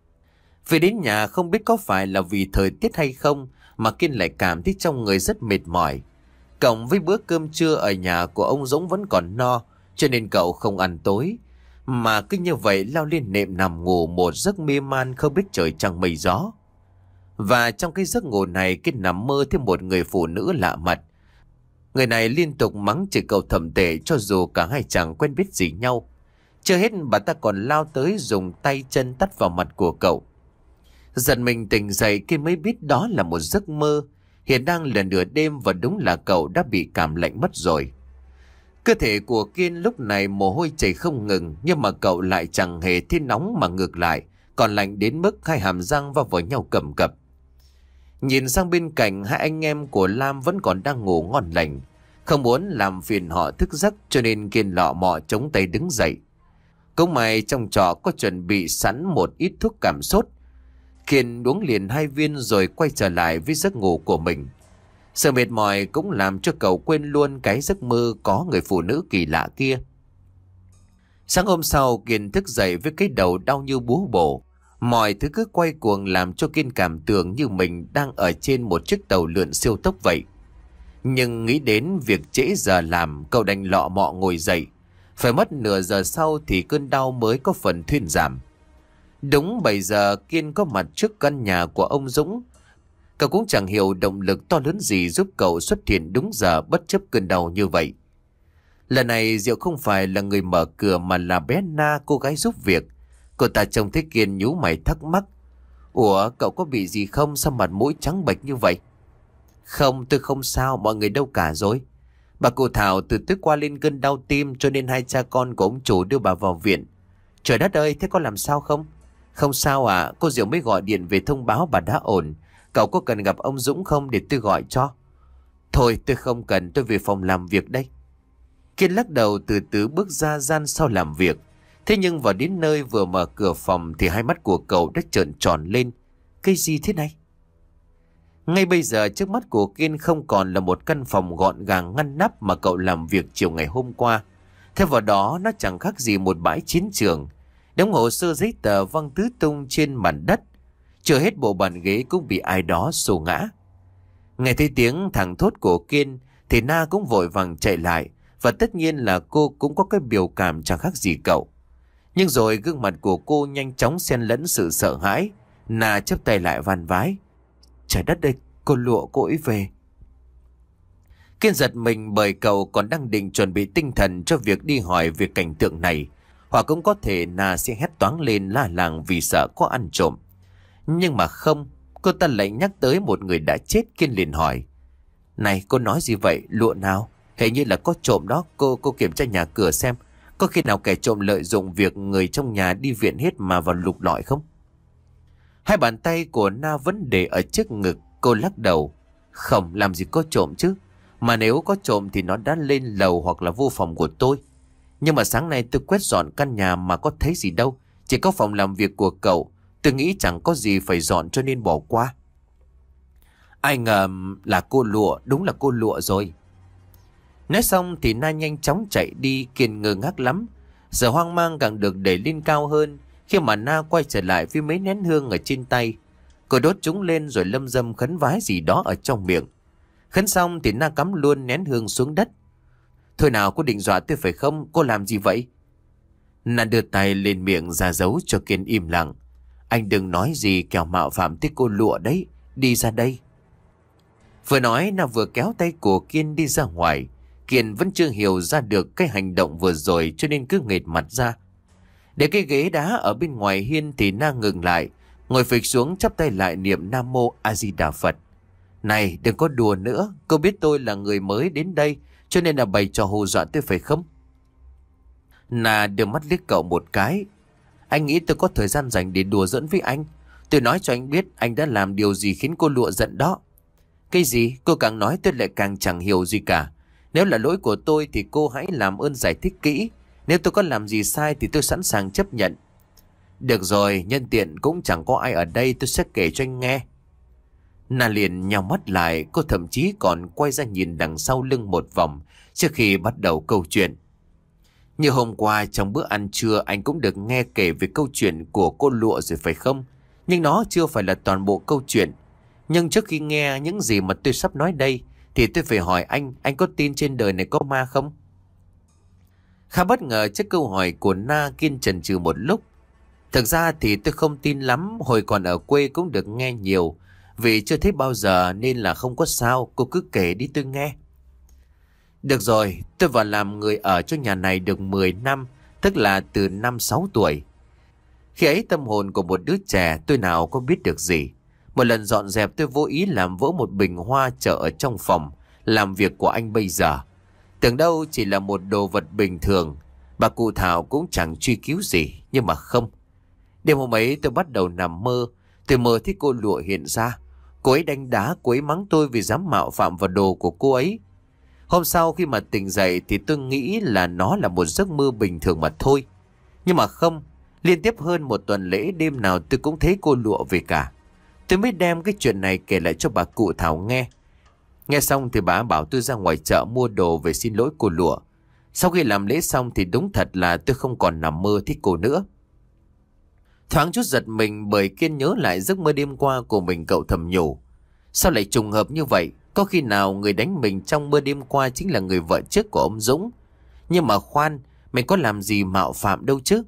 Về đến nhà không biết có phải là vì thời tiết hay không mà Kiên lại cảm thấy trong người rất mệt mỏi. Cộng với bữa cơm trưa ở nhà của ông Dũng vẫn còn no, cho nên cậu không ăn tối, mà cứ như vậy lao lên nệm nằm ngủ một giấc mê man không biết trời trăng mây gió. Và trong cái giấc ngủ này, Kiên nằm mơ thêm một người phụ nữ lạ mặt. Người này liên tục mắng chửi cậu thậm tệ cho dù cả hai chẳng quen biết gì nhau. Chưa hết bà ta còn lao tới dùng tay chân tát vào mặt của cậu. Giật mình tỉnh dậy Kiên mới biết đó là một giấc mơ. Hiện đang là nửa đêm và đúng là cậu đã bị cảm lạnh mất rồi. Cơ thể của Kiên lúc này mồ hôi chảy không ngừng, nhưng mà cậu lại chẳng hề thấy nóng mà ngược lại, còn lạnh đến mức hai hàm răng va vào nhau cầm cập. Nhìn sang bên cạnh, hai anh em của Lam vẫn còn đang ngủ ngon lành. Không muốn làm phiền họ thức giấc cho nên Kiên lọ mọ chống tay đứng dậy. Cũng may trong trọ có chuẩn bị sẵn một ít thuốc cảm sốt. Kiên uống liền hai viên rồi quay trở lại với giấc ngủ của mình. Sự mệt mỏi cũng làm cho cậu quên luôn cái giấc mơ có người phụ nữ kỳ lạ kia. Sáng hôm sau, Kiên thức dậy với cái đầu đau như búa bổ. Mọi thứ cứ quay cuồng làm cho Kiên cảm tưởng như mình đang ở trên một chiếc tàu lượn siêu tốc vậy. Nhưng nghĩ đến việc trễ giờ làm, cậu đành lọ mọ ngồi dậy. Phải mất nửa giờ sau thì cơn đau mới có phần thuyên giảm. Đúng bảy giờ, Kiên có mặt trước căn nhà của ông Dũng. Cậu cũng chẳng hiểu động lực to lớn gì giúp cậu xuất hiện đúng giờ bất chấp cơn đau như vậy. Lần này Diệu không phải là người mở cửa mà là bé Na, cô gái giúp việc. Cô ta trông thấy Kiên nhíu mày thắc mắc. Ủa, cậu có bị gì không? Sao mặt mũi trắng bệch như vậy? Không, tôi không sao, mọi người đâu cả rồi. Bà cụ Thảo từ tối qua lên cơn đau tim cho nên hai cha con của ông chủ đưa bà vào viện. Trời đất ơi, thế có làm sao không? Không sao à, cô Diệu mới gọi điện về thông báo bà đã ổn. Cậu có cần gặp ông Dũng không để tôi gọi cho? Thôi tôi không cần, tôi về phòng làm việc đây. Kiên lắc đầu từ từ bước ra gian sau làm việc. Thế nhưng vào đến nơi vừa mở cửa phòng thì hai mắt của cậu đã trợn tròn lên. Cái gì thế này? Ngay bây giờ trước mắt của Kiên không còn là một căn phòng gọn gàng ngăn nắp mà cậu làm việc chiều ngày hôm qua. Thêm vào đó nó chẳng khác gì một bãi chiến trường. Đống hồ sơ giấy tờ văng tứ tung trên mặt đất. Chưa hết bộ bàn ghế cũng bị ai đó xô ngã. Nghe thấy tiếng thẳng thốt của Kiên thì Na cũng vội vàng chạy lại. Và tất nhiên là cô cũng có cái biểu cảm chẳng khác gì cậu. Nhưng rồi gương mặt của cô nhanh chóng xen lẫn sự sợ hãi. Na chắp tay lại van vái. Trời đất ơi, cô Lụa cô ấy về. Kiên giật mình bởi cậu còn đang định chuẩn bị tinh thần cho việc đi hỏi về cảnh tượng này. Hoặc cũng có thể Na sẽ hét toáng lên la làng vì sợ có ăn trộm. Nhưng mà không, cô ta lại nhắc tới một người đã chết. Kiên liền hỏi. Này, cô nói gì vậy? Lụa nào? Hình như là có trộm đó. Cô cô kiểm tra nhà cửa xem. Có khi nào kẻ trộm lợi dụng việc người trong nhà đi viện hết mà vào lục lọi không? Hai bàn tay của Na vẫn để ở trước ngực. Cô lắc đầu. Không, làm gì có trộm chứ. Mà nếu có trộm thì nó đã lên lầu hoặc là vô phòng của tôi. Nhưng mà sáng nay tôi quét dọn căn nhà mà có thấy gì đâu. Chỉ có phòng làm việc của cậu. Tôi nghĩ chẳng có gì phải dọn cho nên bỏ qua. Ai ngờ là cô Lụa. Đúng là cô Lụa rồi. Nói xong thì Na nhanh chóng chạy đi. Kiên ngơ ngác lắm. Giờ hoang mang càng được đẩy lên cao hơn khi mà Na quay trở lại với mấy nén hương ở trên tay. Cô đốt chúng lên rồi lâm dâm khấn vái gì đó ở trong miệng. Khấn xong thì Na cắm luôn nén hương xuống đất. Thôi nào, cô định dọa tôi phải không? Cô làm gì vậy? Na đưa tay lên miệng ra dấu cho Kiên im lặng. Anh đừng nói gì kẻo mạo phạm tới cô Lụa đấy. Đi ra đây. Vừa nói Na vừa kéo tay của Kiên đi ra ngoài. Kiên vẫn chưa hiểu ra được cái hành động vừa rồi cho nên cứ nghệt mặt ra. Để cái ghế đá ở bên ngoài hiên thì Na ngừng lại. Ngồi phịch xuống chắp tay lại niệm Nam Mô A Di Đà Phật. Này, đừng có đùa nữa. Cô biết tôi là người mới đến đây cho nên là bày trò hù dọa tôi phải không? Na đưa mắt liếc cậu một cái. Anh nghĩ tôi có thời gian dành để đùa giỡn với anh. Tôi nói cho anh biết anh đã làm điều gì khiến cô Lụa giận đó. Cái gì? Cô càng nói tôi lại càng chẳng hiểu gì cả. Nếu là lỗi của tôi thì cô hãy làm ơn giải thích kỹ. Nếu tôi có làm gì sai thì tôi sẵn sàng chấp nhận. Được rồi, nhân tiện cũng chẳng có ai ở đây, tôi sẽ kể cho anh nghe. Na liền nhào mắt lại. Cô thậm chí còn quay ra nhìn đằng sau lưng một vòng trước khi bắt đầu câu chuyện. Như hôm qua trong bữa ăn trưa anh cũng được nghe kể về câu chuyện của cô Lụa rồi phải không? Nhưng nó chưa phải là toàn bộ câu chuyện. Nhưng trước khi nghe những gì mà tôi sắp nói đây thì tôi phải hỏi anh, anh có tin trên đời này có ma không? Khá bất ngờ trước câu hỏi của Na, Kiên chần chừ một lúc. Thực ra thì tôi không tin lắm, hồi còn ở quê cũng được nghe nhiều. Vì chưa thấy bao giờ nên là không có sao, cô cứ kể đi tôi nghe. Được rồi, tôi vào làm người ở cho nhà này được mười năm, tức là từ năm sáu tuổi. Khi ấy tâm hồn của một đứa trẻ tôi nào có biết được gì. Một lần dọn dẹp tôi vô ý làm vỡ một bình hoa chở ở trong phòng làm việc của anh bây giờ. Tưởng đâu chỉ là một đồ vật bình thường, bà cụ Thảo cũng chẳng truy cứu gì, nhưng mà không. Đêm hôm ấy tôi bắt đầu nằm mơ. Tôi mơ thấy cô Lụa hiện ra. Cô ấy đánh đá, cô ấy mắng tôi vì dám mạo phạm vào đồ của cô ấy. Hôm sau khi mà tỉnh dậy thì tôi nghĩ là nó là một giấc mơ bình thường mà thôi. Nhưng mà không, liên tiếp hơn một tuần lễ đêm nào tôi cũng thấy cô Lụa về cả. Tôi mới đem cái chuyện này kể lại cho bà cụ Thảo nghe. Nghe xong thì bà bảo tôi ra ngoài chợ mua đồ về xin lỗi cô Lụa. Sau khi làm lễ xong thì đúng thật là tôi không còn nằm mơ thích cô nữa. Thoáng chút giật mình bởi Kiên nhớ lại giấc mơ đêm qua của mình, cậu thầm nhủ. Sao lại trùng hợp như vậy? Có khi nào người đánh mình trong mơ đêm qua chính là người vợ trước của ông Dũng? Nhưng mà khoan, mình có làm gì mạo phạm đâu chứ?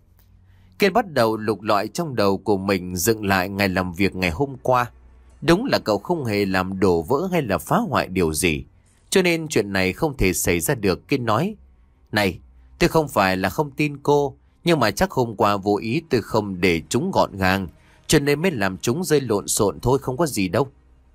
Kiên bắt đầu lục lọi trong đầu của mình, dựng lại ngày làm việc ngày hôm qua. Đúng là cậu không hề làm đổ vỡ hay là phá hoại điều gì, cho nên chuyện này không thể xảy ra được. Kiên nói, này, tôi không phải là không tin cô, nhưng mà chắc hôm qua vô ý tôi không để chúng gọn gàng, cho nên mới làm chúng rơi lộn xộn thôi, không có gì đâu.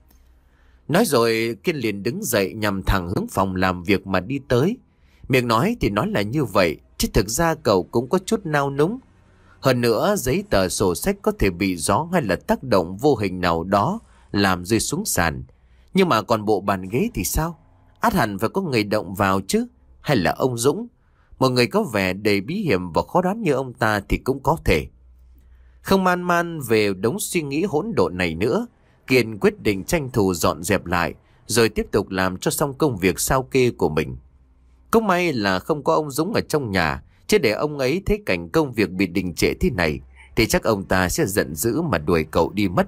Nói rồi Kiên liền đứng dậy nhằm thẳng hướng phòng làm việc mà đi tới. Miệng nói thì nói là như vậy, chứ thực ra cậu cũng có chút nao núng. Hơn nữa giấy tờ sổ sách có thể bị gió hay là tác động vô hình nào đó làm rơi xuống sàn. Nhưng mà còn bộ bàn ghế thì sao? Ắt hẳn phải có người động vào chứ. Hay là ông Dũng? Một người có vẻ đầy bí hiểm và khó đoán như ông ta thì cũng có thể. Không man man về đống suy nghĩ hỗn độn này nữa, Kiên quyết định tranh thủ dọn dẹp lại, rồi tiếp tục làm cho xong công việc sao kê của mình. Cũng may là không có ông Dũng ở trong nhà, chứ để ông ấy thấy cảnh công việc bị đình trệ thế này thì chắc ông ta sẽ giận dữ mà đuổi cậu đi mất.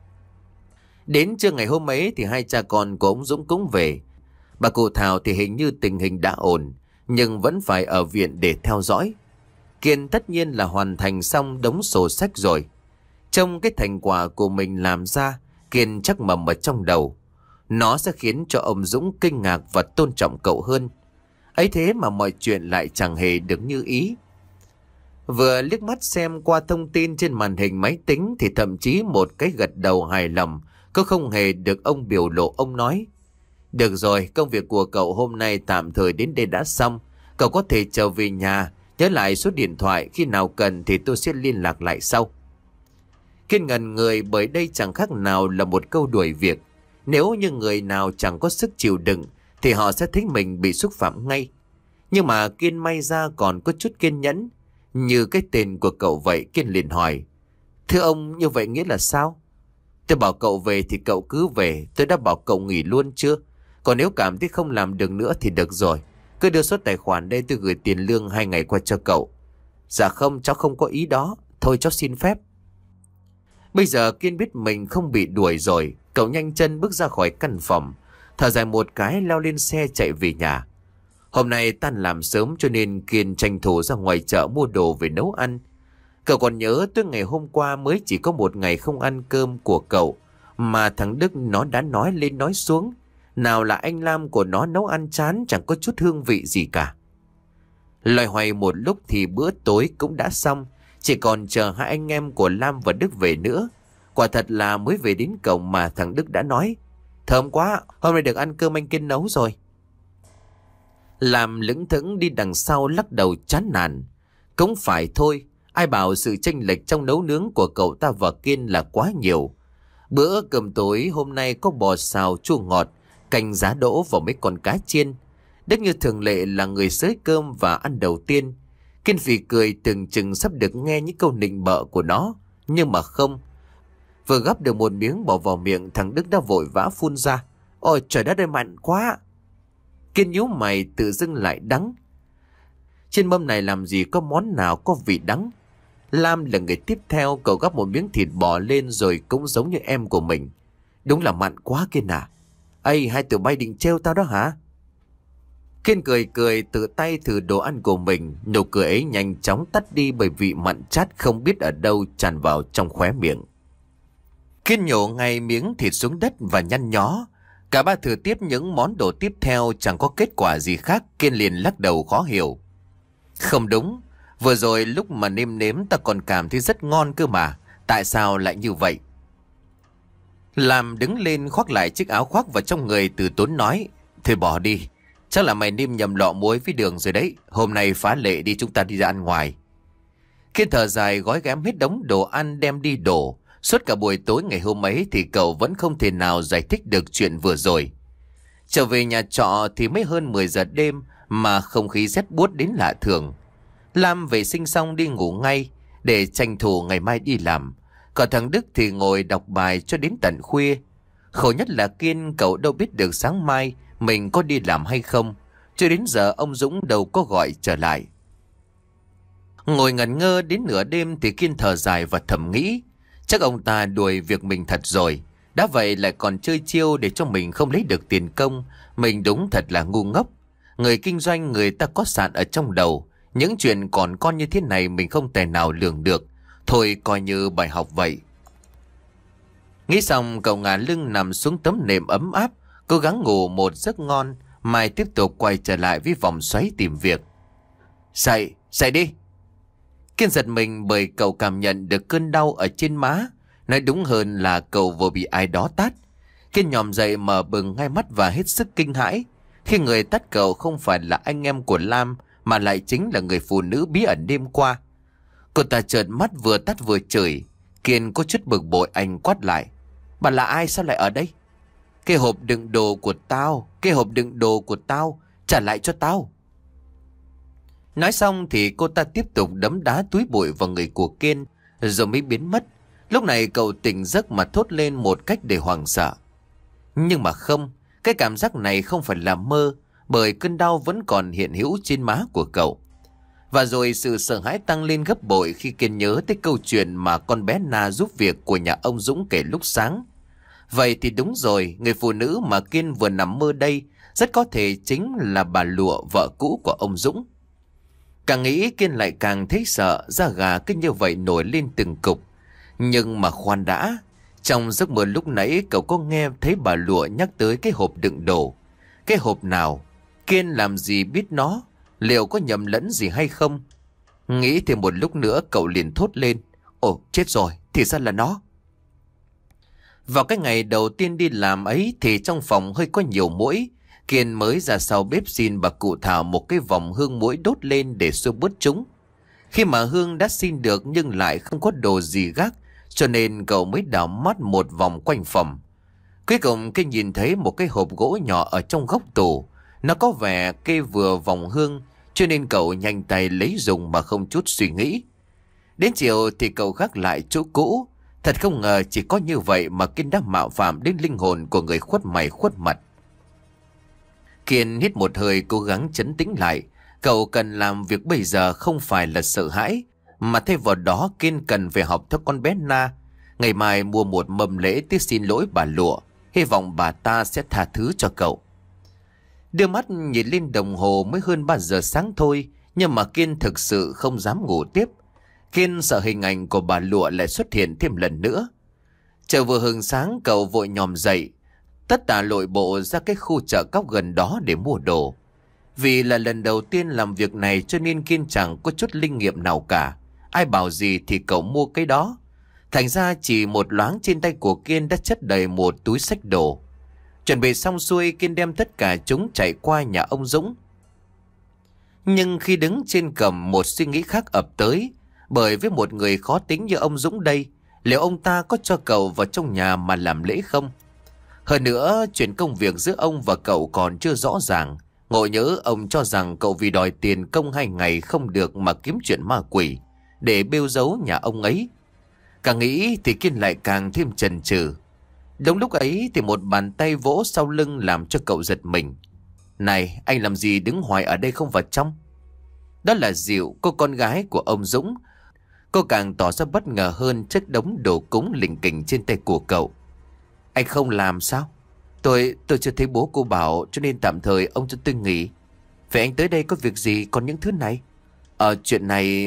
Đến trưa ngày hôm ấy thì hai cha con của ông Dũng cũng về. Bà cụ Thảo thì hình như tình hình đã ổn, nhưng vẫn phải ở viện để theo dõi. Kiên tất nhiên là hoàn thành xong đống sổ sách rồi. Trong cái thành quả của mình làm ra, Kiên chắc mầm ở trong đầu. Nó sẽ khiến cho ông Dũng kinh ngạc và tôn trọng cậu hơn. Ấy thế mà mọi chuyện lại chẳng hề được như ý. Vừa liếc mắt xem qua thông tin trên màn hình máy tính thì thậm chí một cái gật đầu hài lòng có không hề được ông biểu lộ. Ông nói, được rồi, công việc của cậu hôm nay tạm thời đến đây đã xong. Cậu có thể trở về nhà, nhớ lại số điện thoại, khi nào cần thì tôi sẽ liên lạc lại sau. Kiên ngần người bởi đây chẳng khác nào là một câu đuổi việc. Nếu như người nào chẳng có sức chịu đựng thì họ sẽ thấy mình bị xúc phạm ngay. Nhưng mà Kiên may ra còn có chút kiên nhẫn. Như cái tên của cậu vậy. Kiên liền hỏi, thưa ông, như vậy nghĩa là sao? Tôi bảo cậu về thì cậu cứ về. Tôi đã bảo cậu nghỉ luôn chưa? Còn nếu cảm thấy không làm được nữa thì được rồi, cứ đưa số tài khoản đây, tôi gửi tiền lương hai ngày qua cho cậu. Dạ không, cháu không có ý đó. Thôi cháu xin phép. Bây giờ Kiên biết mình không bị đuổi rồi. Cậu nhanh chân bước ra khỏi căn phòng, thở dài một cái leo lên xe chạy về nhà. Hôm nay tan làm sớm cho nên Kiên tranh thủ ra ngoài chợ mua đồ về nấu ăn. Cậu còn nhớ tới ngày hôm qua mới chỉ có một ngày không ăn cơm của cậu mà thằng Đức nó đã nói lên nói xuống. Nào là anh Lam của nó nấu ăn chán, chẳng có chút hương vị gì cả. Loay hoay một lúc thì bữa tối cũng đã xong, chỉ còn chờ hai anh em của Lam và Đức về nữa. Quả thật là mới về đến cổng mà thằng Đức đã nói, thơm quá, hôm nay được ăn cơm anh Kiên nấu rồi. Lam lững thững đi đằng sau lắc đầu chán nản. Cũng phải thôi, ai bảo sự chênh lệch trong nấu nướng của cậu ta và Kiên là quá nhiều. Bữa cơm tối hôm nay có bò xào chua ngọt, canh giá đỗ và mấy con cá chiên. Đức như thường lệ là người xới cơm và ăn đầu tiên. Kiên phì cười tưởng chừng sắp được nghe những câu nịnh bợ của nó, nhưng mà không. Vừa gắp được một miếng bỏ vào miệng, thằng Đức đã vội vã phun ra, ôi trời đất ơi, mặn quá. Kiên nhíu mày, tự dưng lại đắng. Trên mâm này làm gì có món nào có vị đắng. Lam là người tiếp theo, cậu gắp một miếng thịt bò lên rồi cũng giống như em của mình. Đúng là mặn quá Kiên à. Ây, hai tụi bay định trêu tao đó hả? Kiên cười cười tự tay thử đồ ăn của mình. Nụ cười ấy nhanh chóng tắt đi bởi vị mặn chát không biết ở đâu tràn vào trong khóe miệng. Kiên nhổ ngay miếng thịt xuống đất và nhăn nhó. Cả ba thử tiếp những món đồ tiếp theo chẳng có kết quả gì khác. Kiên liền lắc đầu khó hiểu. Không đúng, vừa rồi lúc mà nêm nếm ta còn cảm thấy rất ngon cơ mà. Tại sao lại như vậy? Lam đứng lên khoác lại chiếc áo khoác vào trong người, từ tốn nói. Thôi bỏ đi, chắc là mày nêm nhầm lọ muối với đường rồi đấy. Hôm nay phá lệ đi, chúng ta đi ra ăn ngoài. Kiên thở dài gói ghém hết đống đồ ăn đem đi đổ. Suốt cả buổi tối ngày hôm ấy thì cậu vẫn không thể nào giải thích được chuyện vừa rồi. Trở về nhà trọ thì mới hơn mười giờ đêm mà không khí rét buốt đến lạ thường. Lam vệ sinh xong đi ngủ ngay để tranh thủ ngày mai đi làm. Còn thằng Đức thì ngồi đọc bài cho đến tận khuya. Khổ nhất là Kiên, cậu đâu biết được sáng mai mình có đi làm hay không. Cho đến giờ ông Dũng đâu có gọi trở lại. Ngồi ngẩn ngơ đến nửa đêm thì Kiên thở dài và thầm nghĩ. Chắc ông ta đuổi việc mình thật rồi. Đã vậy lại còn chơi chiêu để cho mình không lấy được tiền công. Mình đúng thật là ngu ngốc. Người kinh doanh người ta có sạn ở trong đầu. Những chuyện còn con như thế này mình không thể nào lường được. Thôi coi như bài học vậy. Nghĩ xong cậu ngả lưng nằm xuống tấm nệm ấm áp, cố gắng ngủ một giấc ngon. Mai tiếp tục quay trở lại với vòng xoáy tìm việc. Dậy, dậy đi. Kiên giật mình bởi cậu cảm nhận được cơn đau ở trên má. Nói đúng hơn là cậu vừa bị ai đó tát. Kiên nhòm dậy mở bừng hai mắt và hết sức kinh hãi khi người tát cậu không phải là anh em của Lam mà lại chính là người phụ nữ bí ẩn đêm qua. Cô ta trợn mắt vừa tát vừa chửi. Kiên có chút bực bội, anh quát lại. Bà là ai, sao lại ở đây? Cái hộp đựng đồ của tao, cái hộp đựng đồ của tao, trả lại cho tao. Nói xong thì cô ta tiếp tục đấm đá túi bụi vào người của Kiên rồi mới biến mất. Lúc này cậu tỉnh giấc mà thốt lên một cách để hoảng sợ. Nhưng mà không, cái cảm giác này không phải là mơ, bởi cơn đau vẫn còn hiện hữu trên má của cậu. Và rồi sự sợ hãi tăng lên gấp bội khi Kiên nhớ tới câu chuyện mà con bé Na giúp việc của nhà ông Dũng kể lúc sáng. Vậy thì đúng rồi, người phụ nữ mà Kiên vừa nằm mơ đây rất có thể chính là bà Lụa, vợ cũ của ông Dũng. Càng nghĩ Kiên lại càng thấy sợ, da gà cứ như vậy nổi lên từng cục. Nhưng mà khoan đã, trong giấc mơ lúc nãy cậu có nghe thấy bà Lụa nhắc tới cái hộp đựng đồ. Cái hộp nào? Kiên làm gì biết nó? Liệu có nhầm lẫn gì hay không? Nghĩ thêm một lúc nữa cậu liền thốt lên. Ồ, chết rồi, thì ra là nó. Vào cái ngày đầu tiên đi làm ấy thì trong phòng hơi có nhiều muỗi. Kiên mới ra sau bếp xin bà cụ Thảo một cái vòng hương muỗi đốt lên để xua bớt chúng. Khi mà hương đã xin được nhưng lại không có đồ gì gác, cho nên cậu mới đảo mắt một vòng quanh phòng. Cuối cùng Kiên nhìn thấy một cái hộp gỗ nhỏ ở trong góc tủ. Nó có vẻ kê vừa vòng hương, cho nên cậu nhanh tay lấy dùng mà không chút suy nghĩ. Đến chiều thì cậu gác lại chỗ cũ. Thật không ngờ chỉ có như vậy mà Kiên đã mạo phạm đến linh hồn của người khuất mày khuất mặt. Kiên hít một hơi cố gắng trấn tĩnh lại. Cậu cần làm việc bây giờ không phải là sợ hãi, mà thay vào đó Kiên cần phải học theo con bé Na. Ngày mai mua một mâm lễ tiếc xin lỗi bà Lụa, hy vọng bà ta sẽ tha thứ cho cậu. Đưa mắt nhìn lên đồng hồ mới hơn ba giờ sáng thôi, nhưng mà Kiên thực sự không dám ngủ tiếp. Kiên sợ hình ảnh của bà Lụa lại xuất hiện thêm lần nữa. Trời vừa hừng sáng cậu vội nhòm dậy, tất tả lội bộ ra cái khu chợ cóc gần đó để mua đồ. Vì là lần đầu tiên làm việc này cho nên Kiên chẳng có chút linh nghiệm nào cả. Ai bảo gì thì cậu mua cái đó. Thành ra chỉ một loáng trên tay của Kiên đã chất đầy một túi xách đồ. Chuẩn bị xong xuôi Kiên đem tất cả chúng chạy qua nhà ông Dũng. Nhưng khi đứng trên cổng một suy nghĩ khác ập tới. Bởi với một người khó tính như ông Dũng đây, liệu ông ta có cho cậu vào trong nhà mà làm lễ không? Hơn nữa chuyện công việc giữa ông và cậu còn chưa rõ ràng. Ngộ nhỡ ông cho rằng cậu vì đòi tiền công hai ngày không được mà kiếm chuyện ma quỷ để bêu giấu nhà ông ấy. Càng nghĩ thì Kiên lại càng thêm chần chừ. Đúng lúc ấy thì một bàn tay vỗ sau lưng làm cho cậu giật mình. Này, anh làm gì đứng hoài ở đây không vào trong? Đó là Diệu, cô con gái của ông Dũng. Cô càng tỏ ra bất ngờ hơn trước đống đồ cúng lỉnh kỉnh trên tay của cậu. Anh không làm sao? Tôi, tôi chưa thấy bố cô bảo cho nên tạm thời ông cho tôi nghỉ. Vậy anh tới đây có việc gì còn những thứ này? Ờ chuyện này...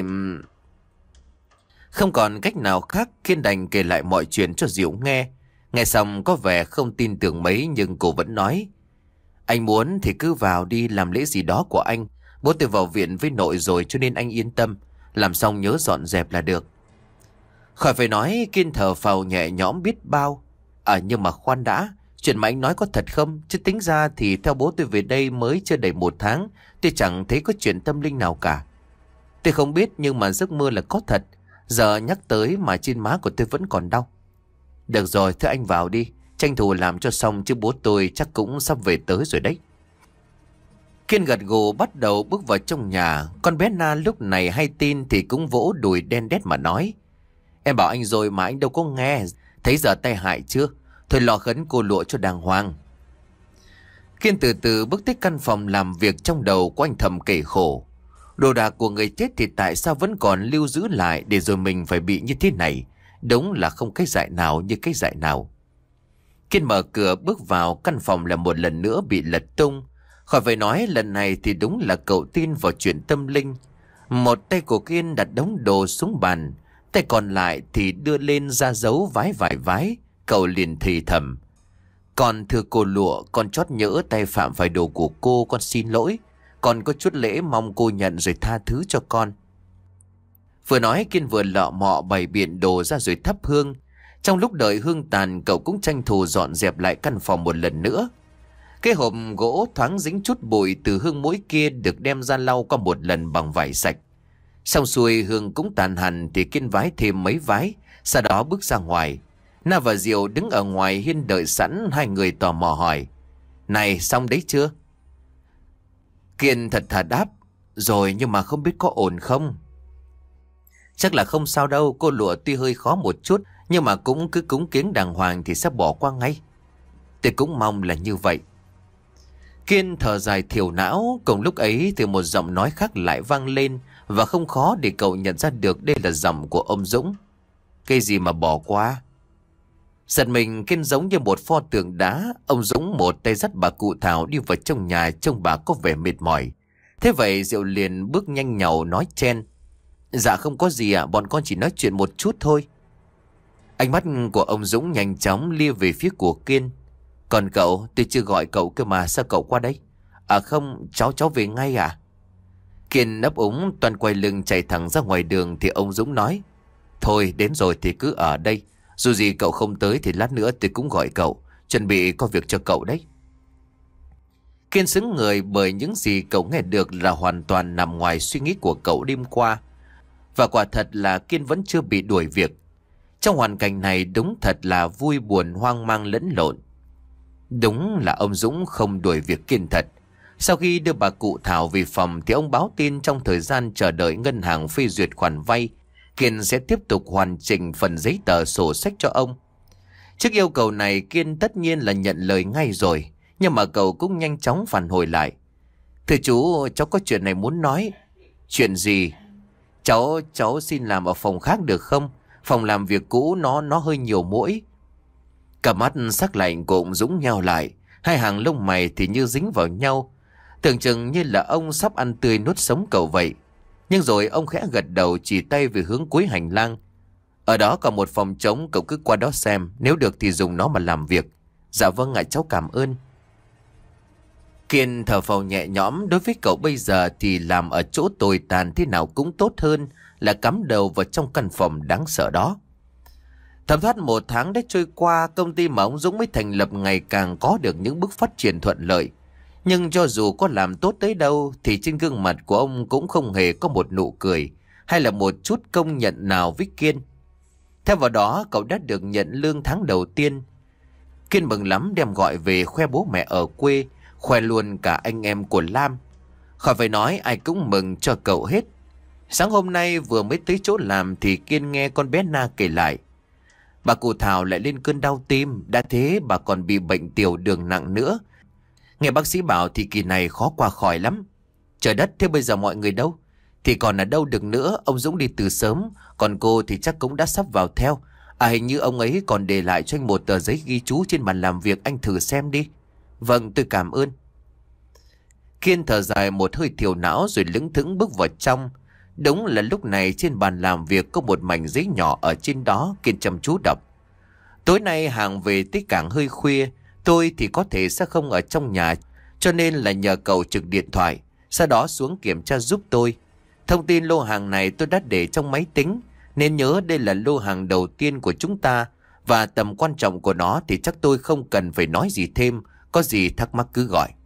Không còn cách nào khác, Kiên đành kể lại mọi chuyện cho Diệu nghe. Nghe xong có vẻ không tin tưởng mấy, nhưng cô vẫn nói. Anh muốn thì cứ vào đi làm lễ gì đó của anh. Bố tôi vào viện với nội rồi cho nên anh yên tâm. Làm xong nhớ dọn dẹp là được. Khỏi phải nói, Kiên thở phào nhẹ nhõm biết bao. À nhưng mà khoan đã, chuyện mà anh nói có thật không? Chứ tính ra thì theo bố tôi về đây mới chưa đầy một tháng, tôi chẳng thấy có chuyện tâm linh nào cả. Tôi không biết nhưng mà giấc mơ là có thật. Giờ nhắc tới mà trên má của tôi vẫn còn đau. Được rồi, thưa anh vào đi, tranh thủ làm cho xong chứ bố tôi chắc cũng sắp về tới rồi đấy. Kiên gật gù bắt đầu bước vào trong nhà. Con bé Na lúc này hay tin thì cũng vỗ đùi đen đét mà nói. Em bảo anh rồi mà anh đâu có nghe. Thấy giờ tay hại chưa? Thôi lo khấn cô lụa cho đàng hoàng. Kiên từ từ bước tới căn phòng làm việc, trong đầu của anh thầm kể khổ. Đồ đạc của người chết thì tại sao vẫn còn lưu giữ lại để rồi mình phải bị như thế này? Đúng là không cái dại nào như cái dại nào. Kiên mở cửa bước vào căn phòng là một lần nữa bị lật tung. Khỏi phải nói lần này thì đúng là cậu tin vào chuyện tâm linh. Một tay của Kiên đặt đống đồ xuống bàn, tay còn lại thì đưa lên ra dấu vái vài vái. Cậu liền thì thầm. Con thưa cô lụa, con chót nhỡ tay phạm phải đồ của cô, con xin lỗi. Con có chút lễ mong cô nhận rồi tha thứ cho con. Vừa nói Kiên vừa lọ mọ bày biện đồ ra rồi thắp hương. Trong lúc đợi hương tàn, cậu cũng tranh thủ dọn dẹp lại căn phòng một lần nữa. Cái hộp gỗ thoáng dính chút bụi từ hương mũi kia được đem ra lau qua một lần bằng vải sạch. Xong xuôi hương cũng tàn hẳn thì Kiên vái thêm mấy vái, sau đó bước ra ngoài. Na và Diệu đứng ở ngoài hiên đợi sẵn, hai người tò mò hỏi. Này xong đấy chưa? Kiên thật thà đáp. Rồi nhưng mà không biết có ổn không? Chắc là không sao đâu, cô lụa tuy hơi khó một chút nhưng mà cũng cứ cúng kiến đàng hoàng thì sẽ bỏ qua ngay. Tôi cũng mong là như vậy. Kiên thở dài thiểu não. Cùng lúc ấy thì một giọng nói khác lại vang lên, và không khó để cậu nhận ra được đây là giọng của ông Dũng. Cái gì mà bỏ qua? Giật mình, Kiên giống như một pho tượng đá. Ông Dũng một tay dắt bà cụ Thảo đi vào trong nhà, trông bà có vẻ mệt mỏi. Thế vậy Diệu liền bước nhanh nhảu nói chen. Dạ không có gì ạ, bọn con chỉ nói chuyện một chút thôi. Ánh mắt của ông Dũng nhanh chóng lia về phía của Kiên. Còn cậu, tôi chưa gọi cậu cơ mà, sao cậu qua đây? À không, cháu cháu về ngay à? Kiên ấp úng toàn quay lưng chạy thẳng ra ngoài đường thì ông Dũng nói. Thôi đến rồi thì cứ ở đây. Dù gì cậu không tới thì lát nữa tôi cũng gọi cậu. Chuẩn bị có việc cho cậu đấy. Kiên sững người bởi những gì cậu nghe được là hoàn toàn nằm ngoài suy nghĩ của cậu đêm qua. Và quả thật là Kiên vẫn chưa bị đuổi việc. Trong hoàn cảnh này đúng thật là vui buồn hoang mang lẫn lộn. Đúng là ông Dũng không đuổi việc Kiên thật. Sau khi đưa bà cụ Thảo về phòng thì ông báo tin trong thời gian chờ đợi ngân hàng phê duyệt khoản vay, Kiên sẽ tiếp tục hoàn chỉnh phần giấy tờ sổ sách cho ông. Trước yêu cầu này Kiên tất nhiên là nhận lời ngay rồi. Nhưng mà cậu cũng nhanh chóng phản hồi lại. Thưa chú, cháu có chuyện này muốn nói. Chuyện gì? Cháu, cháu xin làm ở phòng khác được không? Phòng làm việc cũ nó nó hơi nhiều muỗi. Cả mắt sắc lạnh của ông Dũng nheo lại. Hai hàng lông mày thì như dính vào nhau. Tưởng chừng như là ông sắp ăn tươi nuốt sống cậu vậy. Nhưng rồi ông khẽ gật đầu chỉ tay về hướng cuối hành lang. Ở đó còn một phòng trống, cậu cứ qua đó xem. Nếu được thì dùng nó mà làm việc. Dạ vâng ạ, cháu cảm ơn. Kiên thở phào nhẹ nhõm. Đối với cậu bây giờ thì làm ở chỗ tồi tàn thế nào cũng tốt hơn là cắm đầu vào trong căn phòng đáng sợ đó. Thấm thoát một tháng đã trôi qua, công ty mà ông Dũng mới thành lập ngày càng có được những bước phát triển thuận lợi. Nhưng cho dù có làm tốt tới đâu thì trên gương mặt của ông cũng không hề có một nụ cười hay là một chút công nhận nào với Kiên. Theo vào đó, cậu đã được nhận lương tháng đầu tiên. Kiên mừng lắm đem gọi về khoe bố mẹ ở quê, khoe luôn cả anh em của Lam. Khỏi phải nói, ai cũng mừng cho cậu hết. Sáng hôm nay vừa mới tới chỗ làm thì Kiên nghe con bé Na kể lại. Bà cụ Thảo lại lên cơn đau tim, đã thế bà còn bị bệnh tiểu đường nặng nữa. Nghe bác sĩ bảo thì kỳ này khó qua khỏi lắm. Trời đất, thế bây giờ mọi người đâu? Thì còn ở đâu được nữa, ông Dũng đi từ sớm, còn cô thì chắc cũng đã sắp vào theo. À hình như ông ấy còn để lại cho anh một tờ giấy ghi chú trên bàn làm việc, anh thử xem đi. Vâng, tôi cảm ơn. Kiên thở dài một hơi thiểu não rồi lững thững bước vào trong. Đúng là lúc này trên bàn làm việc có một mảnh giấy nhỏ ở trên đó. Kiên chăm chú đọc. Tối nay hàng về tới cảng hơi khuya, tôi thì có thể sẽ không ở trong nhà, cho nên là nhờ cậu trực điện thoại, sau đó xuống kiểm tra giúp tôi. Thông tin lô hàng này tôi đã để trong máy tính, nên nhớ đây là lô hàng đầu tiên của chúng ta, và tầm quan trọng của nó thì chắc tôi không cần phải nói gì thêm, có gì thắc mắc cứ gọi.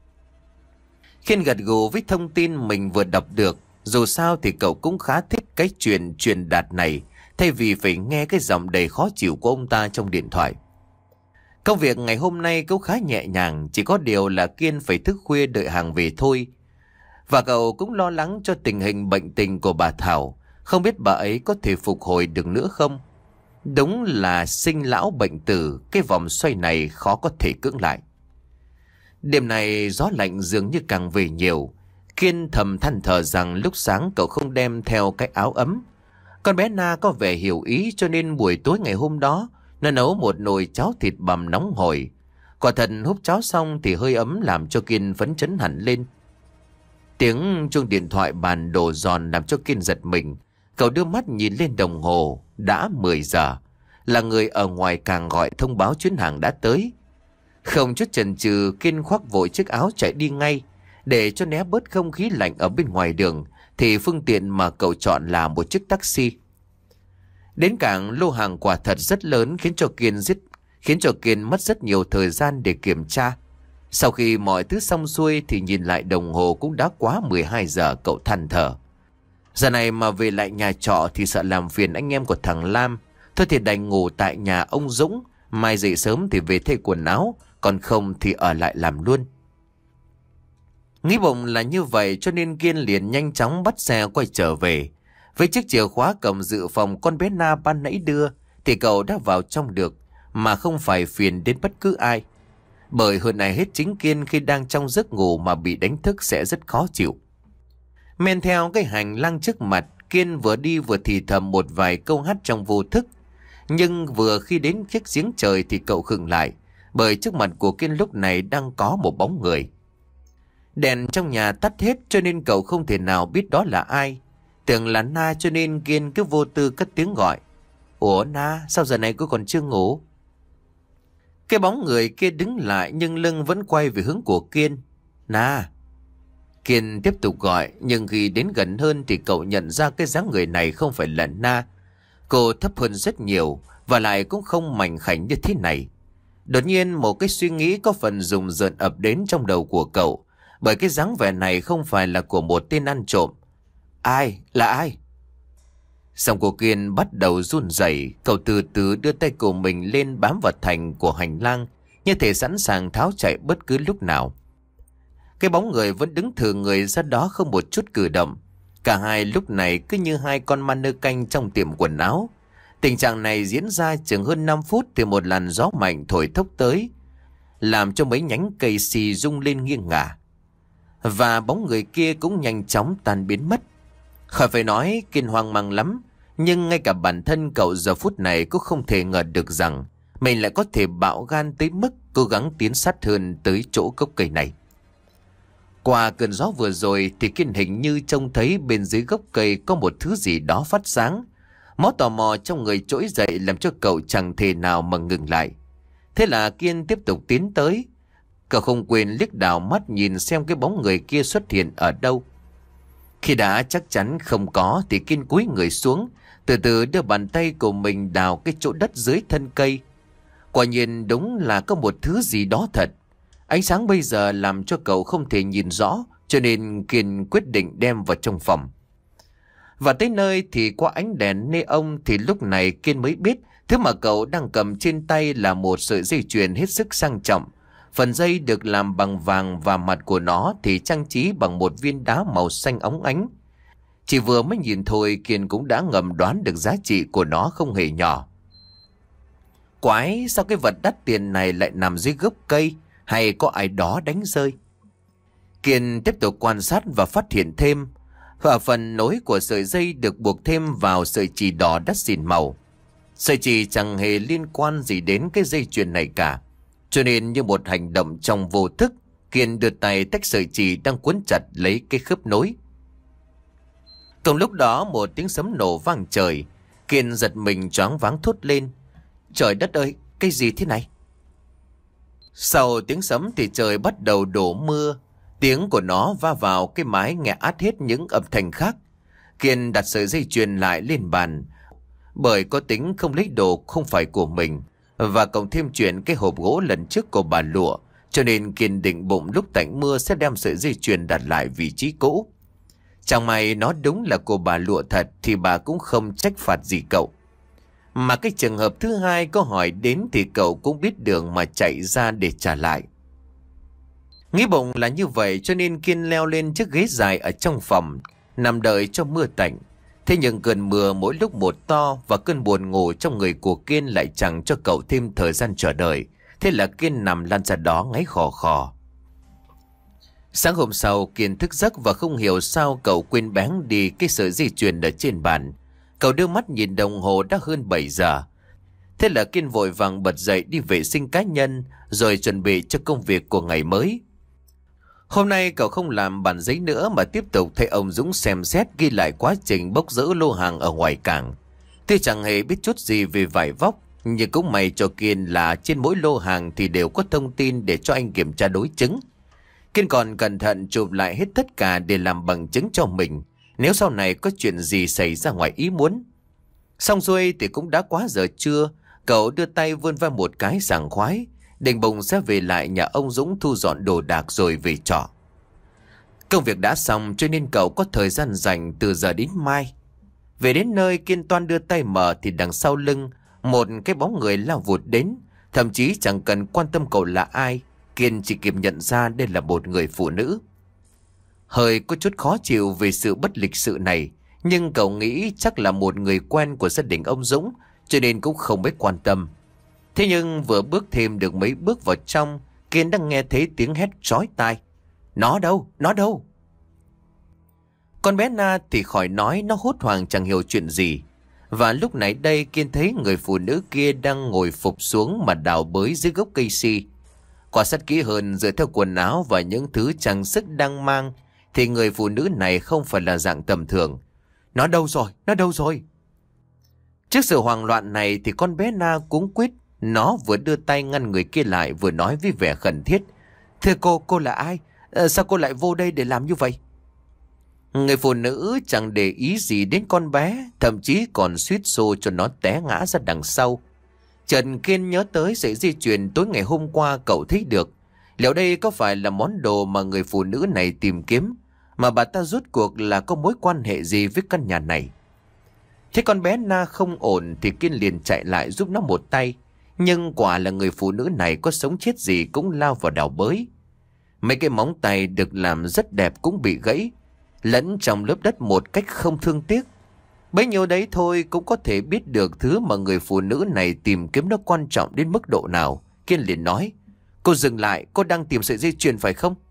Khiên gật gù với thông tin mình vừa đọc được, dù sao thì cậu cũng khá thích cái chuyện truyền đạt này, thay vì phải nghe cái giọng đầy khó chịu của ông ta trong điện thoại. Công việc ngày hôm nay cũng khá nhẹ nhàng, chỉ có điều là Kiên phải thức khuya đợi hàng về thôi. Và cậu cũng lo lắng cho tình hình bệnh tình của bà Thảo, không biết bà ấy có thể phục hồi được nữa không. Đúng là sinh lão bệnh tử, cái vòng xoay này khó có thể cưỡng lại. Đêm này gió lạnh dường như càng về nhiều. Kiên thầm than thở rằng lúc sáng cậu không đem theo cái áo ấm. Con bé Na có vẻ hiểu ý, cho nên buổi tối ngày hôm đó nó nấu một nồi cháo thịt bằm nóng hổi. Quả thật húp cháo xong thì hơi ấm làm cho Kiên phấn chấn hẳn lên. Tiếng chuông điện thoại bàn đổ giòn làm cho Kiên giật mình. Cậu đưa mắt nhìn lên đồng hồ, đã mười giờ. Là người ở ngoài càng gọi thông báo chuyến hàng đã tới. Không chút chần chừ, Kiên khoác vội chiếc áo chạy đi ngay. Để cho né bớt không khí lạnh ở bên ngoài đường, thì phương tiện mà cậu chọn là một chiếc taxi. Đến cảng, lô hàng quả thật rất lớn, khiến cho Kiên giết khiến cho Kiên mất rất nhiều thời gian để kiểm tra. Sau khi mọi thứ xong xuôi thì nhìn lại đồng hồ cũng đã quá mười hai giờ, cậu than thở. Giờ này mà về lại nhà trọ thì sợ làm phiền anh em của thằng Lam. Thôi thì đành ngủ tại nhà ông Dũng, mai dậy sớm thì về thay quần áo, còn không thì ở lại làm luôn. Nghĩ bụng là như vậy cho nên Kiên liền nhanh chóng bắt xe quay trở về. Với chiếc chìa khóa cầm dự phòng con bé Na ban nãy đưa thì cậu đã vào trong được, mà không phải phiền đến bất cứ ai. Bởi hơn ai hết chính Kiên khi đang trong giấc ngủ mà bị đánh thức sẽ rất khó chịu. Men theo cái hành lang trước mặt, Kiên vừa đi vừa thì thầm một vài câu hát trong vô thức. Nhưng vừa khi đến chiếc giếng trời thì cậu khựng lại, bởi trước mặt của Kiên lúc này đang có một bóng người. Đèn trong nhà tắt hết cho nên cậu không thể nào biết đó là ai. Tưởng là Na cho nên Kiên cứ vô tư cất tiếng gọi. Ủa Na, sao giờ này cô còn chưa ngủ? Cái bóng người kia đứng lại nhưng lưng vẫn quay về hướng của Kiên. Na. Kiên tiếp tục gọi, nhưng khi đến gần hơn thì cậu nhận ra cái dáng người này không phải là Na. Cô thấp hơn rất nhiều, và lại cũng không mảnh khảnh như thế này. Đột nhiên một cái suy nghĩ có phần rùng rợn ập đến trong đầu của cậu, bởi cái dáng vẻ này không phải là của một tên ăn trộm. Ai? Là ai? Giọng của Kiên bắt đầu run rẩy, cậu từ từ đưa tay của mình lên bám vào thành của hành lang, như thể sẵn sàng tháo chạy bất cứ lúc nào. Cái bóng người vẫn đứng thừ người ra đó không một chút cử động. Cả hai lúc này cứ như hai con ma nơ canh trong tiệm quần áo. Tình trạng này diễn ra chừng hơn năm phút thì một làn gió mạnh thổi thốc tới, làm cho mấy nhánh cây xì rung lên nghiêng ngả. Và bóng người kia cũng nhanh chóng tan biến mất. Khỏi phải nói, Kiên hoang mang lắm. Nhưng ngay cả bản thân cậu giờ phút này cũng không thể ngờ được rằng mình lại có thể bạo gan tới mức cố gắng tiến sát hơn tới chỗ gốc cây này. Qua cơn gió vừa rồi thì Kiên hình như trông thấy bên dưới gốc cây có một thứ gì đó phát sáng. Máu tò mò trong người trỗi dậy làm cho cậu chẳng thể nào mà ngừng lại. Thế là Kiên tiếp tục tiến tới. Cậu không quên liếc đảo mắt nhìn xem cái bóng người kia xuất hiện ở đâu. Khi đã chắc chắn không có thì Kiên cúi người xuống, từ từ đưa bàn tay của mình đào cái chỗ đất dưới thân cây. Quả nhiên đúng là có một thứ gì đó thật. Ánh sáng bây giờ làm cho cậu không thể nhìn rõ, cho nên Kiên quyết định đem vào trong phòng. Và tới nơi thì qua ánh đèn neon thì lúc này Kiên mới biết thứ mà cậu đang cầm trên tay là một sợi dây chuyền hết sức sang trọng. Phần dây được làm bằng vàng và mặt của nó thì trang trí bằng một viên đá màu xanh óng ánh. Chỉ vừa mới nhìn thôi Kiên cũng đã ngầm đoán được giá trị của nó không hề nhỏ. Quái, sao cái vật đắt tiền này lại nằm dưới gốc cây, hay có ai đó đánh rơi? Kiên tiếp tục quan sát và phát hiện thêm. Ở phần nối của sợi dây được buộc thêm vào sợi chỉ đỏ đắt xỉn màu. Sợi chỉ chẳng hề liên quan gì đến cái dây chuyền này cả. Cho nên như một hành động trong vô thức, Kiên đưa tay tách sợi chỉ đang quấn chặt lấy cái khớp nối. Cùng lúc đó một tiếng sấm nổ vang trời. Kiên giật mình choáng váng thốt lên. Trời đất ơi, cái gì thế này? Sau tiếng sấm thì trời bắt đầu đổ mưa. Tiếng của nó va vào cái mái nghe át hết những âm thanh khác. Kiên đặt sợi dây chuyền lại lên bàn. Bởi có tính không lấy đồ không phải của mình, và cộng thêm chuyện cái hộp gỗ lần trước của bà Lụa, cho nên Kiên định bụng lúc tạnh mưa sẽ đem sợi dây chuyền đặt lại vị trí cũ. Chẳng may nó đúng là của bà Lụa thật thì bà cũng không trách phạt gì cậu. Mà cái trường hợp thứ hai có hỏi đến thì cậu cũng biết đường mà chạy ra để trả lại. Nghĩ bụng là như vậy cho nên Kiên leo lên chiếc ghế dài ở trong phòng, nằm đợi cho mưa tạnh. Thế nhưng cơn mưa mỗi lúc một to và cơn buồn ngủ trong người của Kiên lại chẳng cho cậu thêm thời gian chờ đợi. Thế là Kiên nằm lăn ra đó ngáy khò khò. Sáng hôm sau Kiên thức giấc và không hiểu sao cậu quên bén đi cái sợi dây chuyền ở trên bàn. Cậu đưa mắt nhìn đồng hồ đã hơn bảy giờ. Thế là Kiên vội vàng bật dậy đi vệ sinh cá nhân rồi chuẩn bị cho công việc của ngày mới. Hôm nay cậu không làm bản giấy nữa mà tiếp tục thay ông Dũng xem xét ghi lại quá trình bốc rỡ lô hàng ở ngoài cảng. Tuy chẳng hề biết chút gì về vải vóc, nhưng cũng may cho Kiên là trên mỗi lô hàng thì đều có thông tin để cho anh kiểm tra đối chứng. Kiên còn cẩn thận chụp lại hết tất cả để làm bằng chứng cho mình, nếu sau này có chuyện gì xảy ra ngoài ý muốn. Xong xuôi thì cũng đã quá giờ trưa, cậu đưa tay vươn vào một cái sảng khoái, định bụng sẽ về lại nhà ông Dũng thu dọn đồ đạc rồi về trọ. Công việc đã xong cho nên cậu có thời gian dành từ giờ đến mai. Về đến nơi Kiên toan đưa tay mở thì đằng sau lưng một cái bóng người lao vụt đến. Thậm chí chẳng cần quan tâm cậu là ai, Kiên chỉ kịp nhận ra đây là một người phụ nữ. Hơi có chút khó chịu về sự bất lịch sự này, nhưng cậu nghĩ chắc là một người quen của gia đình ông Dũng, cho nên cũng không mấy quan tâm. Thế nhưng vừa bước thêm được mấy bước vào trong, Kiên đang nghe thấy tiếng hét chói tai. Nó đâu? Nó đâu? Con bé Na thì khỏi nói, nó hốt hoảng chẳng hiểu chuyện gì. Và lúc nãy đây Kiên thấy người phụ nữ kia đang ngồi phục xuống mà đào bới dưới gốc cây si. Quan sát kỹ hơn dựa theo quần áo và những thứ trang sức đang mang thì người phụ nữ này không phải là dạng tầm thường. Nó đâu rồi? Nó đâu rồi? Trước sự hoang loạn này thì con bé Na cuống quýt. Nó vừa đưa tay ngăn người kia lại vừa nói với vẻ khẩn thiết. Thưa cô, cô là ai? À, sao cô lại vô đây để làm như vậy? Người phụ nữ chẳng để ý gì đến con bé, thậm chí còn suýt xô cho nó té ngã ra đằng sau. Trần Kiên nhớ tới sợi dây chuyền tối ngày hôm qua cậu thấy được. Liệu đây có phải là món đồ mà người phụ nữ này tìm kiếm, mà bà ta rốt cuộc là có mối quan hệ gì với căn nhà này? Thế con bé Na không ổn thì Kiên liền chạy lại giúp nó một tay. Nhưng quả là người phụ nữ này có sống chết gì cũng lao vào đào bới. Mấy cái móng tay được làm rất đẹp cũng bị gãy, lẫn trong lớp đất một cách không thương tiếc. Bấy nhiêu đấy thôi cũng có thể biết được thứ mà người phụ nữ này tìm kiếm nó quan trọng đến mức độ nào. Kiên liền nói, cô dừng lại, cô đang tìm sợi dây chuyền phải không?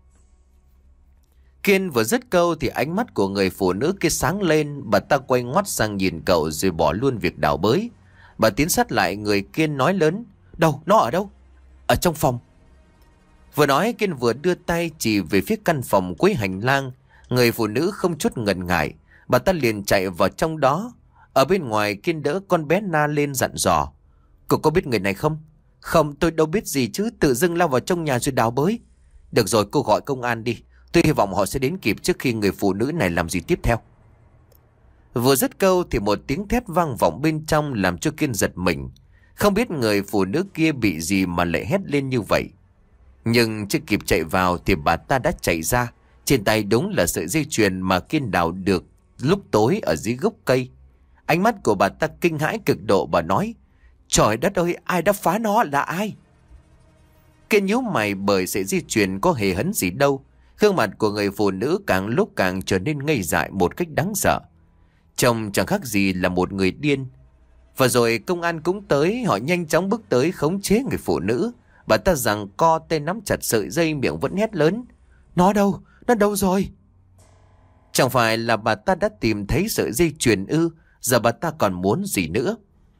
Kiên vừa dứt câu thì ánh mắt của người phụ nữ kia sáng lên. Bà ta quay ngoắt sang nhìn cậu rồi bỏ luôn việc đào bới. Bà tiến sát lại người Kiên nói lớn, đâu, nó ở đâu? Ở trong phòng. Vừa nói Kiên vừa đưa tay chỉ về phía căn phòng cuối hành lang. Người phụ nữ không chút ngần ngại, bà ta liền chạy vào trong đó. Ở bên ngoài Kiên đỡ con bé Na lên dặn dò, cô có biết người này không? Không, tôi đâu biết gì chứ, tự dưng lao vào trong nhà rồi đào bới. Được rồi, cô gọi công an đi, tôi hy vọng họ sẽ đến kịp trước khi người phụ nữ này làm gì tiếp theo. Vừa dứt câu thì một tiếng thét vang vọng bên trong làm cho Kiên giật mình. Không biết người phụ nữ kia bị gì mà lại hét lên như vậy. Nhưng chưa kịp chạy vào thì bà ta đã chạy ra. Trên tay đúng là sợi dây chuyền mà Kiên đào được lúc tối ở dưới gốc cây. Ánh mắt của bà ta kinh hãi cực độ, bà nói, trời đất ơi, ai đã phá nó, là ai? Kiên nhíu mày bởi sợi dây chuyền có hề hấn gì đâu. Gương mặt của người phụ nữ càng lúc càng trở nên ngây dại một cách đáng sợ. Trông chẳng khác gì là một người điên. Và rồi công an cũng tới, họ nhanh chóng bước tới khống chế người phụ nữ. Bà ta giằng co tay nắm chặt sợi dây, miệng vẫn hét lớn, nó đâu, nó đâu rồi? Chẳng phải là bà ta đã tìm thấy sợi dây chuyền ư? Giờ bà ta còn muốn gì nữa?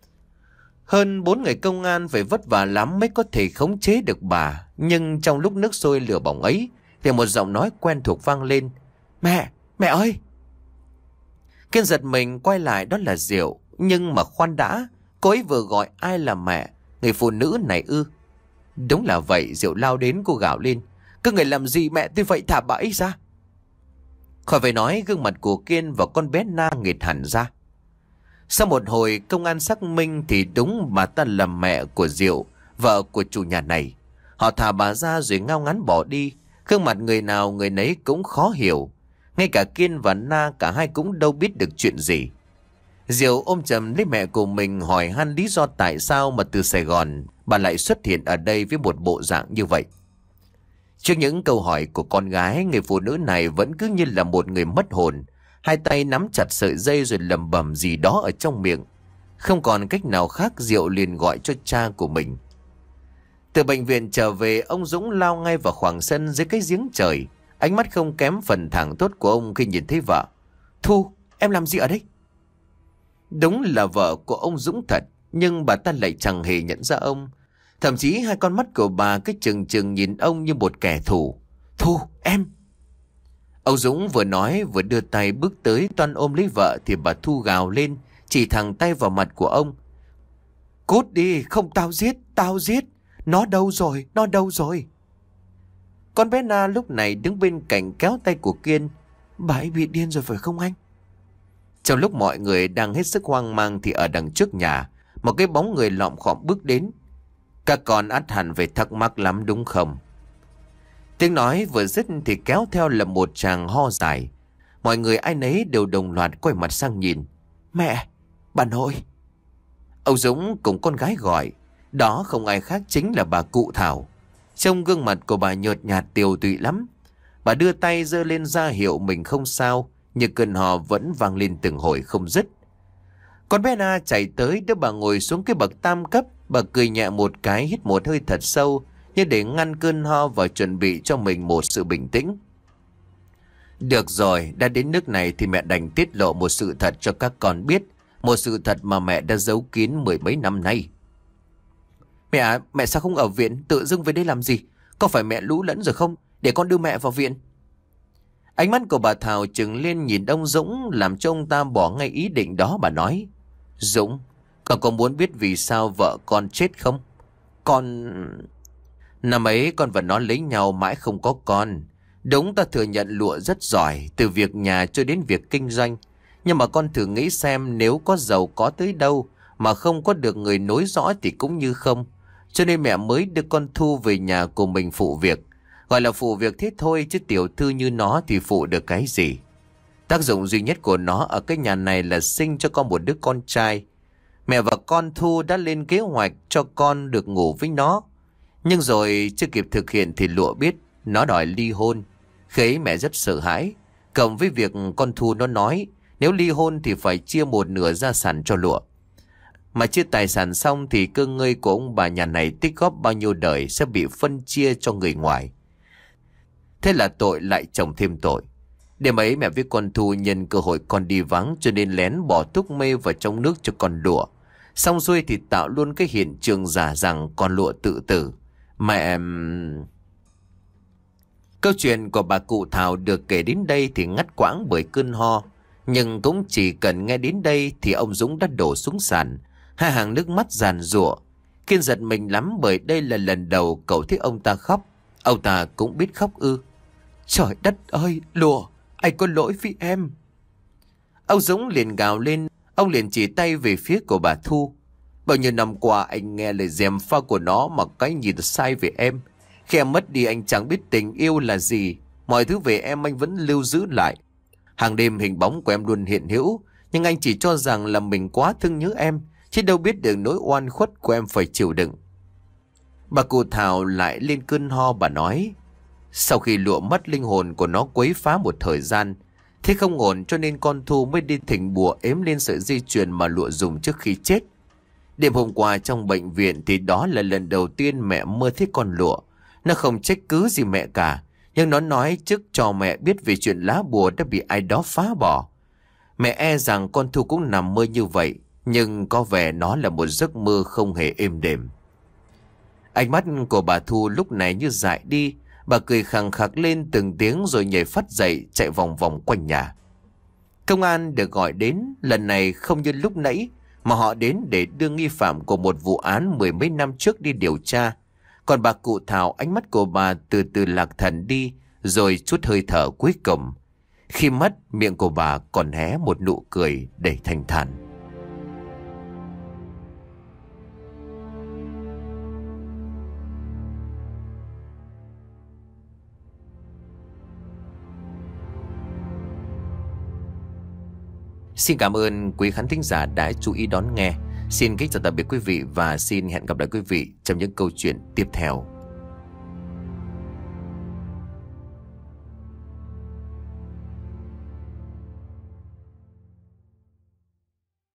Hơn bốn người công an phải vất vả lắm mới có thể khống chế được bà. Nhưng trong lúc nước sôi lửa bỏng ấy thì một giọng nói quen thuộc vang lên. Mẹ, mẹ ơi! Kiên giật mình quay lại, đó là Diệu. Nhưng mà khoan đã, cô ấy vừa gọi ai là mẹ? Người phụ nữ này ư? Đúng là vậy. Diệu lao đến, cô gào lên. Các người làm gì mẹ tôi vậy, thả bà ấy ra! Khỏi phải nói, gương mặt của Kiên và con bé Na nghệt hẳn ra. Sau một hồi công an xác minh thì đúng bà ta là mẹ của Diệu, vợ của chủ nhà này. Họ thả bà ra rồi ngao ngán bỏ đi. Gương mặt người nào người nấy cũng khó hiểu. Ngay cả Kiên và Na cả hai cũng đâu biết được chuyện gì. Diệu ôm chầm lấy mẹ của mình, hỏi han lý do tại sao mà từ Sài Gòn bà lại xuất hiện ở đây với một bộ dạng như vậy. Trước những câu hỏi của con gái, người phụ nữ này vẫn cứ như là một người mất hồn. Hai tay nắm chặt sợi dây rồi lẩm bẩm gì đó ở trong miệng. Không còn cách nào khác, Diệu liền gọi cho cha của mình. Từ bệnh viện trở về, ông Dũng lao ngay vào khoảng sân dưới cái giếng trời. Ánh mắt không kém phần thẳng thốt của ông khi nhìn thấy vợ. Thu, em làm gì ở đây? Đúng là vợ của ông Dũng thật, nhưng bà ta lại chẳng hề nhận ra ông. Thậm chí hai con mắt của bà cứ chừng chừng nhìn ông như một kẻ thù. Thu, em! Ông Dũng vừa nói vừa đưa tay bước tới toan ôm lấy vợ thì bà Thu gào lên, chỉ thẳng tay vào mặt của ông. Cút đi, không tao giết, tao giết. Nó đâu rồi, nó đâu rồi? Con bé Na lúc này đứng bên cạnh kéo tay của Kiên. Bà ấy bị điên rồi phải không anh? Trong lúc mọi người đang hết sức hoang mang thì ở đằng trước nhà, một cái bóng người lọm khọm bước đến. Các con ắt hẳn phải thắc mắc lắm đúng không? Tiếng nói vừa dứt thì kéo theo là một tràng ho dài. Mọi người ai nấy đều đồng loạt quay mặt sang nhìn. Mẹ, bà nội! Ông Dũng cùng con gái gọi. Đó không ai khác chính là bà cụ Thảo. Trông gương mặt của bà nhợt nhạt tiều tụy lắm. Bà đưa tay giơ lên ra hiệu mình không sao, nhưng cơn ho vẫn vang lên từng hồi không dứt. Con bé Na chạy tới đỡ bà ngồi xuống cái bậc tam cấp. Bà cười nhẹ một cái, hít một hơi thật sâu như để ngăn cơn ho và chuẩn bị cho mình một sự bình tĩnh. Được rồi, đã đến nước này thì mẹ đành tiết lộ một sự thật cho các con biết. Một sự thật mà mẹ đã giấu kín mười mấy năm nay. Mẹ à, mẹ sao không ở viện, tự dưng về đây làm gì? Có phải mẹ lũ lẫn rồi không? Để con đưa mẹ vào viện. Ánh mắt của bà Thảo trừng lên nhìn ông Dũng, làm cho ông ta bỏ ngay ý định đó. Bà nói, Dũng, con có muốn biết vì sao vợ con chết không? Con... Năm ấy con và nó lấy nhau mãi không có con. Đúng, ta thừa nhận Lụa rất giỏi, từ việc nhà cho đến việc kinh doanh. Nhưng mà con thử nghĩ xem, nếu có giàu có tới đâu mà không có được người nối dõi thì cũng như không. Cho nên mẹ mới đưa con Thu về nhà của mình phụ việc. Gọi là phụ việc thế thôi, chứ tiểu thư như nó thì phụ được cái gì. Tác dụng duy nhất của nó ở cái nhà này là sinh cho con một đứa con trai. Mẹ và con Thu đã lên kế hoạch cho con được ngủ với nó. Nhưng rồi chưa kịp thực hiện thì Lụa biết nó đòi ly hôn. Khi ấy mẹ rất sợ hãi. Cộng với việc con Thu nó nói nếu ly hôn thì phải chia một nửa gia sản cho Lụa. Mà chia tài sản xong thì cơ ngơi của ông bà nhà này tích góp bao nhiêu đời sẽ bị phân chia cho người ngoài. Thế là tội lại chồng thêm tội. Đêm ấy mẹ với con Thu nhân cơ hội con đi vắng cho nên lén bỏ thuốc mê vào trong nước cho con Lụa. Xong xuôi thì tạo luôn cái hiện trường giả rằng con Lụa tự tử. Mẹ... Câu chuyện của bà cụ Thảo được kể đến đây thì ngắt quãng bởi cơn ho. Nhưng cũng chỉ cần nghe đến đây thì ông Dũng đã đổ xuống sàn, hai hàng nước mắt giàn giụa. Kiên giật mình lắm bởi đây là lần đầu cậu thấy ông ta khóc. Ông ta cũng biết khóc ư? Trời đất ơi, Lụa, anh có lỗi với em. Ông Dũng liền gào lên, ông liền chỉ tay về phía của bà Thu. Bao nhiêu năm qua anh nghe lời gièm pha của nó mà cái nhìn sai về em. Khi em mất đi anh chẳng biết tình yêu là gì. Mọi thứ về em anh vẫn lưu giữ lại. Hàng đêm hình bóng của em luôn hiện hữu. Nhưng anh chỉ cho rằng là mình quá thương nhớ em, chứ đâu biết được nỗi oan khuất của em phải chịu đựng. Bà cụ Thảo lại lên cơn ho. Bà nói, sau khi Lụa mất, linh hồn của nó quấy phá một thời gian. Thế không ổn cho nên con Thu mới đi thỉnh bùa ếm lên sợi dây chuyền mà Lụa dùng trước khi chết. Đêm hôm qua trong bệnh viện thì đó là lần đầu tiên mẹ mơ thấy con Lụa. Nó không trách cứ gì mẹ cả, Nhưng nó nói trước cho mẹ biết về chuyện lá bùa đã bị ai đó phá bỏ. Mẹ e rằng con Thu cũng nằm mơ như vậy, nhưng có vẻ nó là một giấc mơ không hề êm đềm. Ánh mắt của bà Thu lúc này như dại đi. Bà cười khằng khặc lên từng tiếng rồi nhảy phắt dậy chạy vòng vòng quanh nhà. Công an được gọi đến, lần này không như lúc nãy, mà họ đến để đưa nghi phạm của một vụ án mười mấy năm trước đi điều tra. Còn bà cụ Thảo, ánh mắt của bà từ từ lạc thần đi, rồi chút hơi thở cuối cùng. Khi mất, miệng của bà còn hé một nụ cười đầy thanh thản. Xin cảm ơn quý khán thính giả đã chú ý đón nghe. Xin kính chào tạm biệt quý vị và xin hẹn gặp lại quý vị trong những câu chuyện tiếp theo.